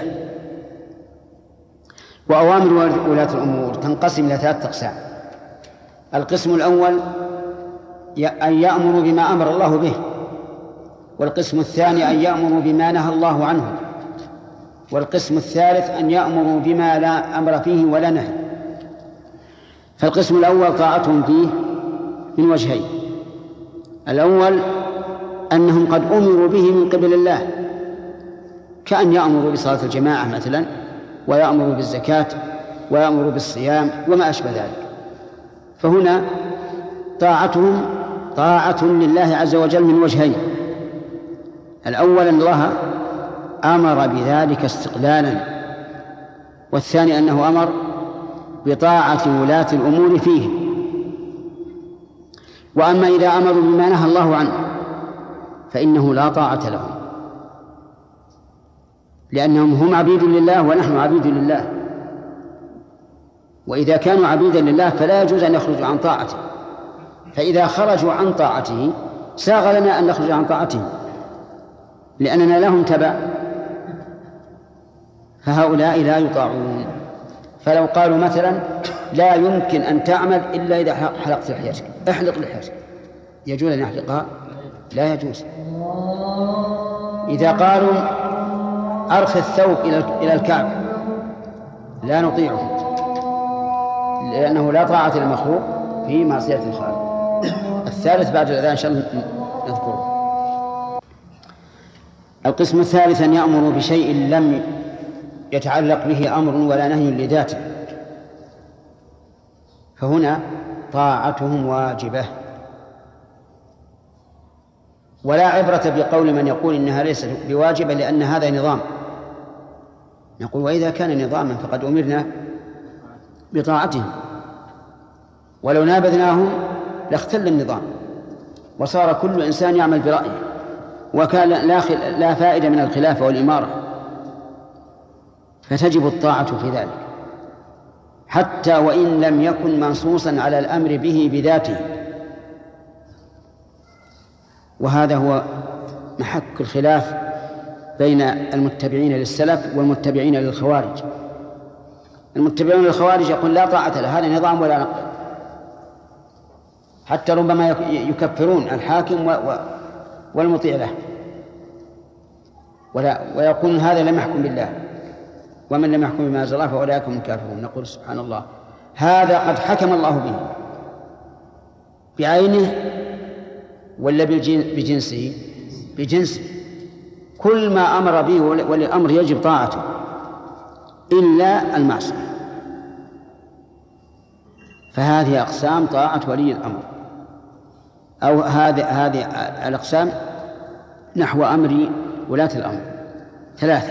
وأوامر ولاة الأمور تنقسم إلى ثلاثة أقسام. القسم الأول أن يأمروا بما أمر الله به، والقسم الثاني أن يأمروا بما نهى الله عنه، والقسم الثالث أن يأمروا بما لا أمر فيه ولا نهي. فالقسم الأول طاعتهم فيه من وجهين: الأول أنهم قد أمروا به من قبل الله، كأن يأمروا بصلاة الجماعة مثلا، ويأمروا بالزكاة، ويأمروا بالصيام وما أشبه ذلك، فهنا طاعتهم طاعة لله عز وجل من وجهين: الأول أن الله أمر بذلك استقلالا، والثاني أنه أمر بطاعة ولاة الأمور فيه. وأما إذا أمروا بما نهى الله عنه فإنه لا طاعة لهم، لأنهم هم عبيد لله ونحن عبيد لله، وإذا كانوا عبيدا لله فلا يجوز أن يخرجوا عن طاعته، فإذا خرجوا عن طاعته ساغ لنا أن نخرج عن طاعته لأننا لهم تبع، فهؤلاء لا يطاعون. فلو قالوا مثلا لا يمكن أن تعمل إلا إذا حلقت لحيتك، احلق لحيتك، يجوز أن يحلقها؟ لا يجوز. إذا قالوا أرخي الثوب إلى الكعب لا نطيعهم، لأنه لا طاعة للمخلوق في معصية الخالق. الثالث بعد الأذان إن شاء الله نذكره. القسم الثالث أن يأمروا بشيء لم يتعلق به أمر ولا نهي لذاته، فهنا طاعتهم واجبة. ولا عبرة بقول من يقول إنها ليست بواجبة لأن هذا نظام. نقول وإذا كان نظاما فقد أمرنا بطاعتهم، ولو نابذناهم لاختل النظام وصار كل إنسان يعمل برأيه، وكان لا, لا فائدة من الخلافة والإمارة. فتجب الطاعة في ذلك حتى وإن لم يكن منصوصا على الأمر به بذاته. وهذا هو محك الخلاف بين المتبعين للسلف والمتبعين للخوارج. المتبعون للخوارج يقول لا طاعة له، هذا نظام ولا نقل، حتى ربما يكفرون الحاكم والمطيع له، ولا ويقولون هذا لم يحكم بالله، ومن لم يحكم بما أنزل الله فأولئك هم الكافرون. نقول سبحان الله، هذا قد حكم الله به بعينه ولا بجنسه؟ بجنسه. كل ما أمر به وللأمر يجب طاعته إلا المعصية. فهذه أقسام طاعة ولي الأمر، أو هذه هذه الأقسام نحو أمر ولاة الأمر ثلاثة.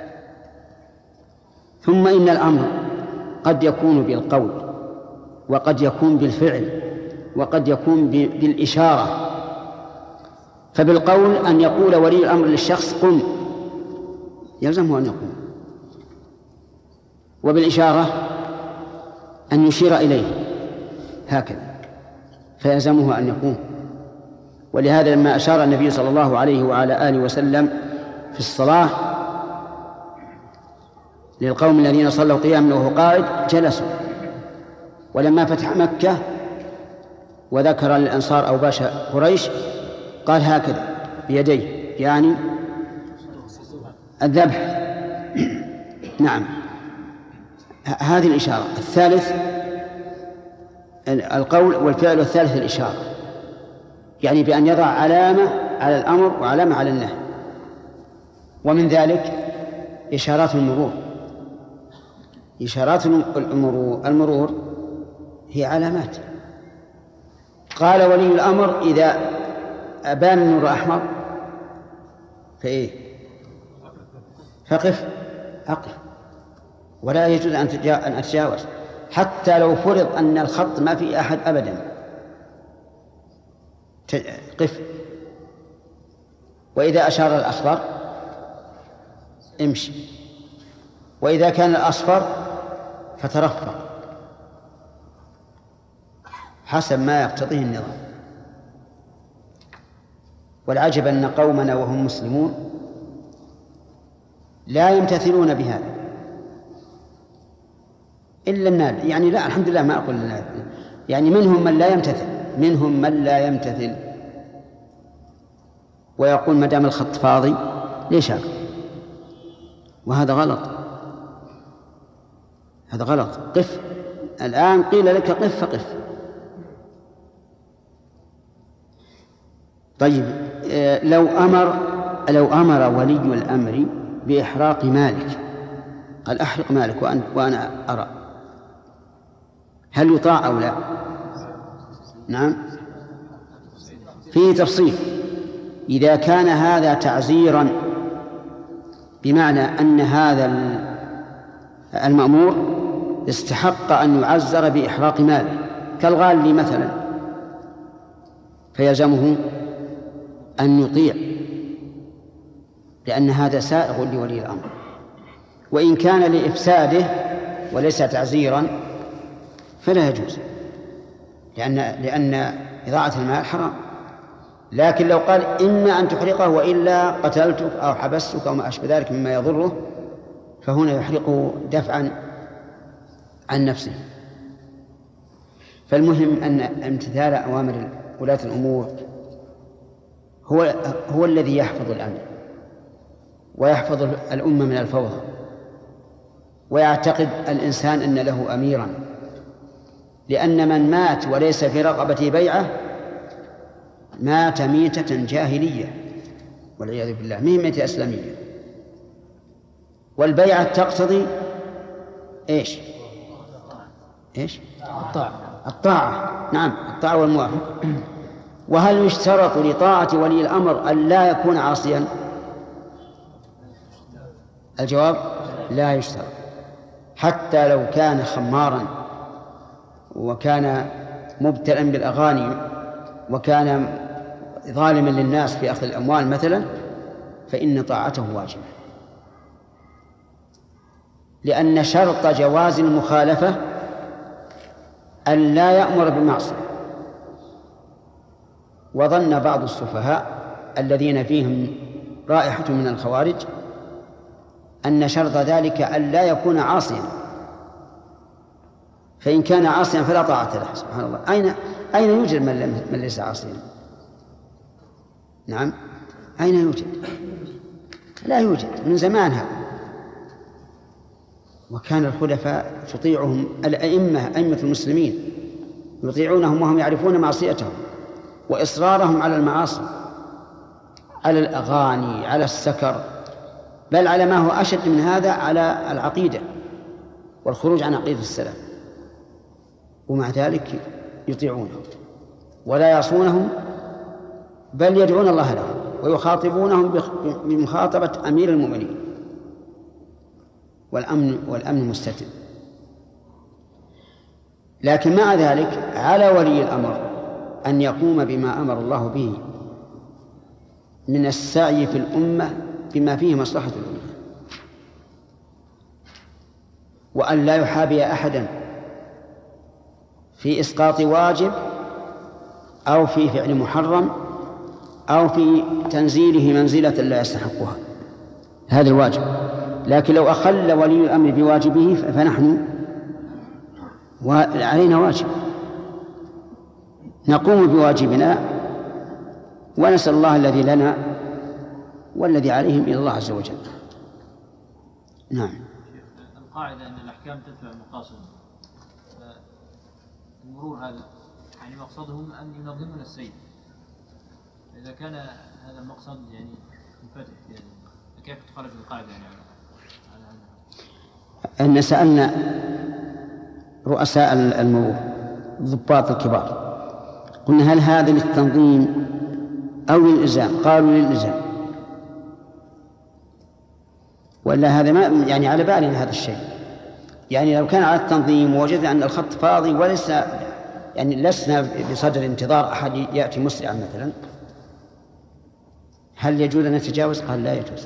ثم إن الأمر قد يكون بالقول، وقد يكون بالفعل، وقد يكون بالإشارة. فبالقول أن يقول ولي الأمر للشخص قم، يلزمه أن يقوم. وبالإشارة أن يشير إليه هكذا فيلزمه أن يقوم. ولهذا لما أشار النبي صلى الله عليه وعلى آله وسلم في الصلاة للقوم الذين صلوا قياما وهو قاعد جلسوا، ولما فتح مكة وذكر للأنصار أوباش قريش قال هكذا بيديه، يعني الذبح. نعم، هذه الإشارة. الثالث القول والفعل، والثالث الإشارة، يعني بأن يضع علامة على الأمر وعلامة على النهي. ومن ذلك إشارات المرور. إشارات المرور, المرور هي علامات. قال ولي الأمر إذا أبان النور أحمر فإيه؟ فقف، أقف، ولا يجوز أن أتجاوز، حتى لو فرض أن الخط ما في أحد أبدا، قف. وإذا أشار الأخضر امشي، وإذا كان الأصفر فترفق حسب ما يقتضيه النظام. والعجب أن قومنا وهم مسلمون لا يمتثلون بهذا إلا النادر، يعني لا، الحمد لله ما أقول النادر، يعني منهم من لا يمتثل، منهم من لا يمتثل ويقول ما دام الخط فاضي ليش أقف؟ وهذا غلط، هذا غلط. قف، الآن قيل لك قف فقف. طيب، لو أمر لو أمر ولي الأمر بإحراق مالك، قال أحرق مالك وأنا, وأنا أرى، هل يطاع أو لا؟ نعم، فيه تفصيل. إذا كان هذا تعزيرا بمعنى أن هذا المأمور استحق أن يعزر بإحراق ماله كالغالي مثلا، فيلزمه أن يطيع، لأن هذا سائغ لولي الأمر. وإن كان لإفساده وليس تعزيرا فلا يجوز، لأن لأن إضاعة المال حرام. لكن لو قال إما أن تحرقه وإلا قتلتك أو حبستك أو ما أشبه ذلك مما يضره، فهنا يحرقه دفعا عن نفسه. فالمهم أن امتثال أوامر ولاة الأمور هو هو الذي يحفظ الأمن ويحفظ الأمة من الفوضى، ويعتقد الإنسان أن له أميرا، لأن من مات وليس في رقبته بيعة مات ميتة جاهلية والعياذ بالله، مهمة إسلامية. والبيعة تقتضي إيش؟ إيش؟ الطاعة. الطاعة، نعم، الطاعة والموافقة. وهل يشترط لطاعة ولي الأمر أن لا يكون عاصيا؟ الجواب لا يشترط، حتى لو كان خمارا وكان مبتلًا بالأغاني وكان ظالما للناس في أخذ الأموال مثلا، فإن طاعته واجبة، لأن شرط جواز المخالفة أن لا يأمر بالمعصية. وظن بعض السفهاء الذين فيهم رائحة من الخوارج أن شرط ذلك أن لا يكون عاصيا، فإن كان عاصيا فلا طاعة له. سبحان الله، أين أين يوجد من, لم من ليس عاصيا؟ نعم، أين يوجد؟ لا يوجد من زمان هذا. وكان الخلفاء تطيعهم الأئمة، أئمة المسلمين يطيعونهم وهم يعرفون معصيتهم وإصرارهم على المعاصي، على الأغاني، على السكر، بل على ما هو أشد من هذا، على العقيدة والخروج عن عقيدة السلف، ومع ذلك يطيعونهم ولا يعصونهم، بل يدعون الله لهم ويخاطبونهم بمخاطبة أمير المؤمنين، والأمن والأمن مستتب. لكن مع ذلك على ولي الأمر أن يقوم بما أمر الله به من السعي في الأمة بما فيه مصلحة الأمة، وأن لا يحابي أحدا في إسقاط واجب أو في فعل محرم أو في تنزيله منزلة لا يستحقها، هذا الواجب. لكن لو أخل ولي الأمر بواجبه فنحن علينا واجب، نقوم بواجبنا ونسأل الله الذي لنا والذي عليهم إلى الله عز وجل. نعم. القاعدة أن الأحكام تتبع المقاصد، المرور هذا يعني مقصدهم أن ينظمون السير، إذا كان هذا المقصد يعني منفتح، يعني كيف تخرج القاعدة يعني على هذا؟ أن سألنا رؤساء المرور الضباط الكبار، قلنا هل هذا للتنظيم أو للإلزام؟ قالوا للإلزام، ولا هذا ما يعني على بالنا هذا الشيء. يعني لو كان على التنظيم ووجدنا أن الخط فاضي وليس يعني لسنا بصدر انتظار أحد يأتي مسرعا مثلا، هل يجوز أن نتجاوز؟ قال لا يجوز.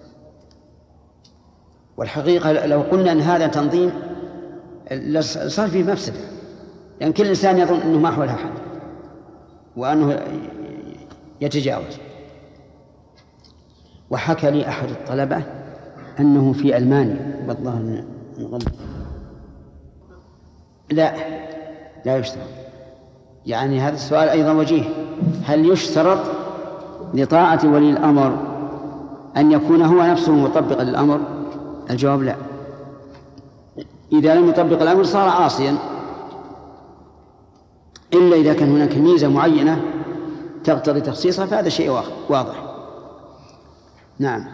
والحقيقة لو قلنا أن هذا تنظيم صار فيه مفسدة، لأن يعني كل إنسان يظن أنه ما حول أحد وأنه يتجاوز. وحكى لي أحد الطلبة أنه في ألمانيا والله نغلط لا لا يشترط. يعني هذا السؤال أيضا وجيه، هل يشترط لطاعة ولي الأمر أن يكون هو نفسه مطبقا للأمر؟ الجواب لا. إذا لم يطبق الأمر صار عاصيا، إلا إذا كان هناك ميزة معينة تقتضي تخصيصها، فهذا شيء واضح. نعم.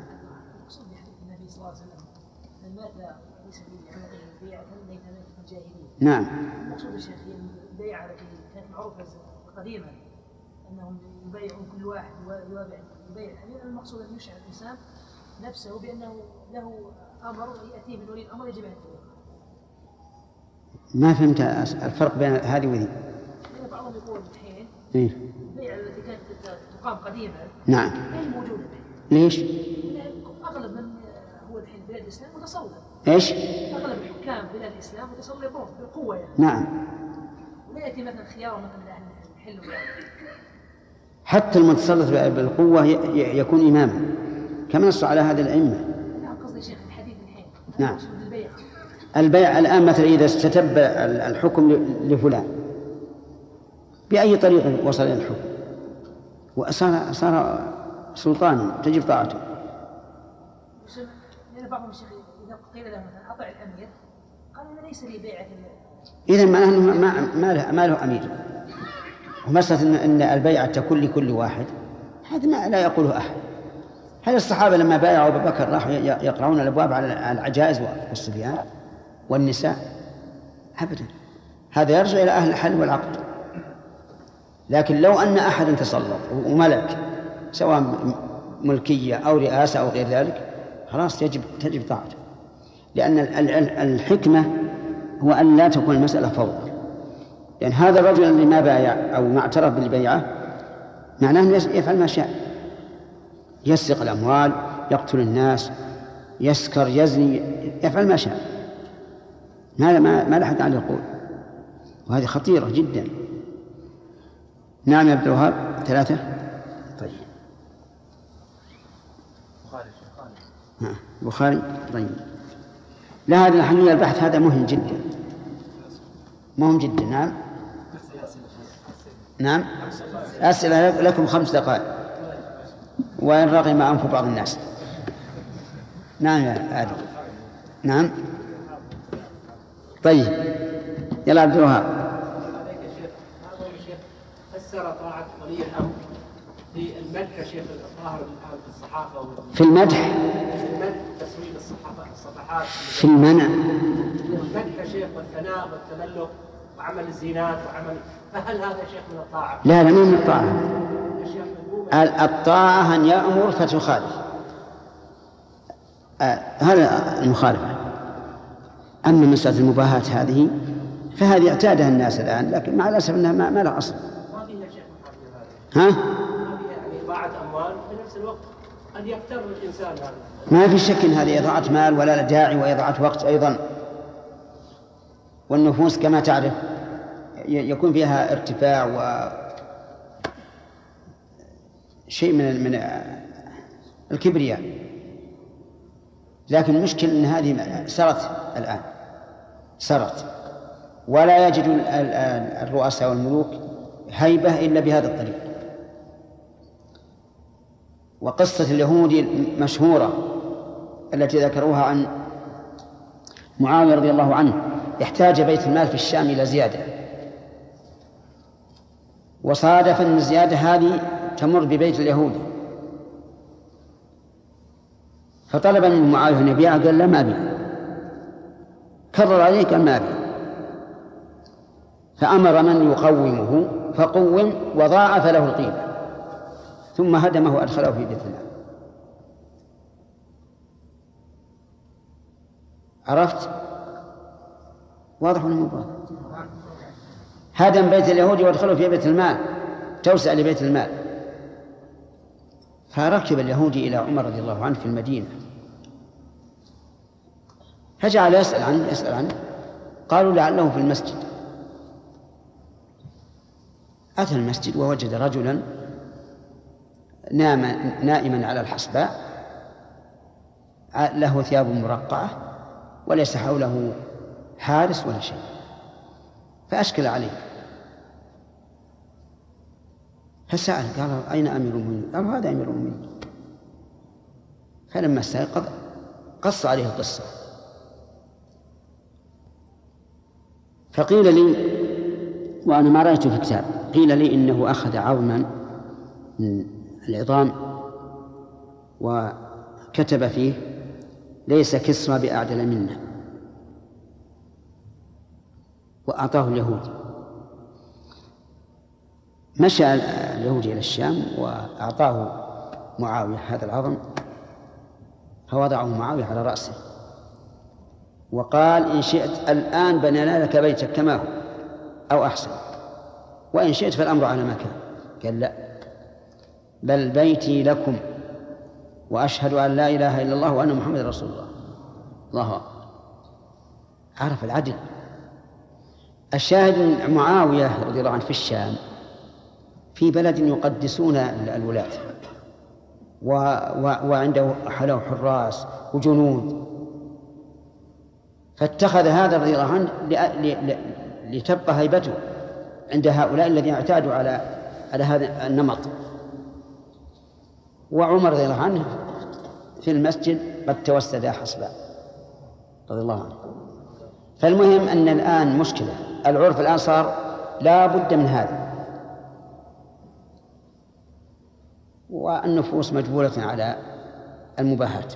نعم. المقصود يا شيخ البيعة التي كانت معروفة قديما أنهم يبايعون كل واحد ويبايع الأمير، المقصود أن يشعر الإنسان نفسه بأنه له أمر يأتيه من ولي الأمر يجب أن يتبعه. ما فهمت الفرق بين هذه وذي. لأن بعضهم يقول الحين إيه؟ البيعة التي كانت تقام قديما نعم غير موجودة. ليش؟ لأن أغلب من هو الحين بلاد الإسلام متسلط. إيش؟ أغلب الحكام بلاد الإسلام متسلطون بالقوة يعني. نعم. ولا يأتي مثلا خيار مثلا أهل الحل. حتى المتسلط بالقوة يكون إماما، كما نص على هذه الأئمة. نعم قصدي شيخ الحديث الحين. نعم. البيع الآن مثلا إذا استتب الحكم لفلان بأي طريق وصل إلى الحكم وصار صار سلطانا تجب طاعته. لأن بعضهم الشيخ إذا قيل له مثلا أطع الأمير قال أنا ليس لي بيعة. إذن معناه أنه ما ما له ما له أمير. ومسألة أن البيعة تكون لكل واحد هذا ما لا يقوله أحد. هل الصحابة لما بايعوا أبو بكر راحوا يقرؤون الأبواب على العجائز والصبيان والنساء؟ أبدا، هذا يرجع إلى أهل الحل والعقد. لكن لو أن أحدا تسلط وملك سواء ملكية أو رئاسة أو غير ذلك خلاص يجب تجب طاعته، لأن الحكمة هو أن لا تكون المسألة فوضى. لأن هذا الرجل اللي ما بايع أو ما اعترف بالبيعة معناه أنه يفعل ما شاء، يسرق الأموال، يقتل الناس، يسكر، يزني، يفعل ما شاء، ما ما ما لحد عليه يقول، وهذه خطيرة جدا. نعم يا عبد الوهاب. ثلاثة. طيب ها البخاري. طيب لا، هذا الحقيقة البحث هذا مهم جدا، مهم جدا. نعم نعم. أسئلة لكم خمس دقائق وإن رغم أنف بعض الناس. نعم يا آدم. نعم. طيب يلا عبد الوهاب. فسر طاعة ولي الأمر في المدح يا شيخ الظاهر في الصحافة في المدح، في المدح تسويق الصحافة الصفحات في المنع، المدح يا شيخ والثناء والتملق وعمل الزينات وعمل، فهل هذا يا شيخ من الطاعة؟ لا لا، مو من الطاعة. الطاعة أن يأمر فتخالف، آه هذا المخالفة. أما مسألة المباهات هذه فهذه اعتادها الناس الآن، لكن مع الأسف أنها ما, ما لها أصل. ما فيها شيخ محافظ هذا. ها؟ ما فيها يعني إضاعة أموال في نفس الوقت قد يغتر الإنسان هذا. ما في شك أن هذه إضاعة مال ولا داعي، وإضاعة وقت أيضا. والنفوس كما تعرف يكون فيها ارتفاع و شيء من من الكبرياء، لكن المشكلة أن هذه سرت الآن، سرت، ولا يجد الرؤساء والملوك هيبة إلا بهذا الطريق. وقصة اليهود المشهورة التي ذكروها عن معاوية رضي الله عنه، احتاج بيت المال في الشام إلى زيادة، وصادف أن الزيادة هذه تمر ببيت اليهودي، فطلب من معاوية أن يبيعها، قال لا ما أبيع، كرر عليه قال ما أبيع، فأمر من يقومه فقوم وضاعف له القيمة، ثم هدمه وأدخله في بيت المال. عرفت؟ واضح ولا مو واضح؟ هدم بيت اليهودي وادخله في بيت المال، توسع لبيت المال. فركب اليهودي إلى عمر رضي الله عنه في المدينة، فجعل يسأل عنه يسأل عنه قالوا لعله في المسجد. أتى المسجد ووجد رجلا نام نائما على الحصباء، له ثياب مرقعة وليس حوله حارس ولا شيء، فأشكل عليه، فسأل قال أين أمير المؤمنين؟ قالوا هذا أمير المؤمنين. فلما استيقظ قص عليه القصة، فقيل لي وأنا ما رأيته في كتاب، قيل لي إنه أخذ عظما من العظام وكتب فيه ليس كسرى بأعدل منا، وأعطاه اليهودي. مشى اليهودي إلى الشام وأعطاه معاوية هذا العظم، فوضعه معاوية على رأسه وقال إن شئت الآن بنينا لك بيتك كما هو أو أحسن، وإن شئت فالأمر على ما كان. قال لا، بل بيتي لكم وأشهد أن لا إله إلا الله وأن محمد رسول الله. الله أكبر. عرف العدل. الشاهد معاوية رضي الله عنه في الشام في بلد يقدسون الولاة و... و... وعنده حلو حراس وجنود، فاتخذ هذا رضي الله عنه ل... ل... لتبقى هيبته عند هؤلاء الذين اعتادوا على على هذا النمط. وعمر رضي الله عنه في المسجد قد توسد حصباء رضي الله عنه. فالمهم أن الآن مشكلة، العرف الآن صار لا بد من هذا، والنفوس مجبولة على المباحات.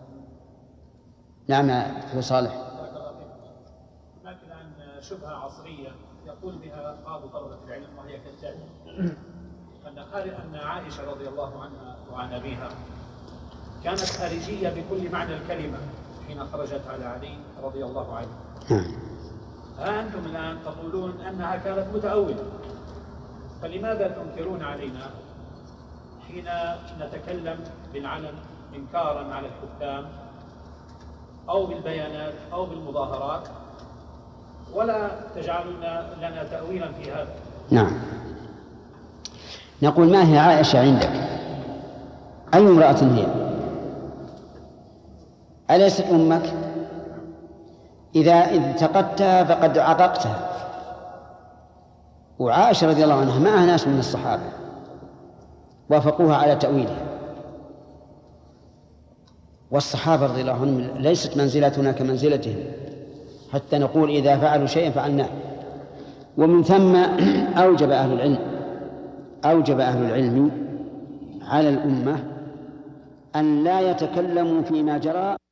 نعم يا صالح. هناك الآن شبهة عصرية يقول بها بعض طلبة العلم وهي كالتالي: أن أن عائشة رضي الله عنها وعن أبيها كانت خارجية بكل معنى الكلمة حين خرجت على علي رضي الله عنه، ها أنتم الآن تقولون أنها كانت متأولة، فلماذا تنكرون علينا حين نتكلم بالعلن إنكارا على الحكام أو بالبيانات أو بالمظاهرات، ولا تجعلون لنا تأويلا في هذا؟ نعم، نقول ما هي عائشة عندك؟ أي امرأة هي؟ أليست أمك؟ إذا انتقدتها فقد عققتها. وعائشة رضي الله عنها معها ناس من الصحابة وافقوها على تأويلها، والصحابة رضي الله عنهم ليست منزلتنا كمنزلتهم حتى نقول إذا فعلوا شيئا فعلناه. ومن ثم أوجب أهل العلم أوجب أهل العلم على الأمة أن لا يتكلموا فيما جرى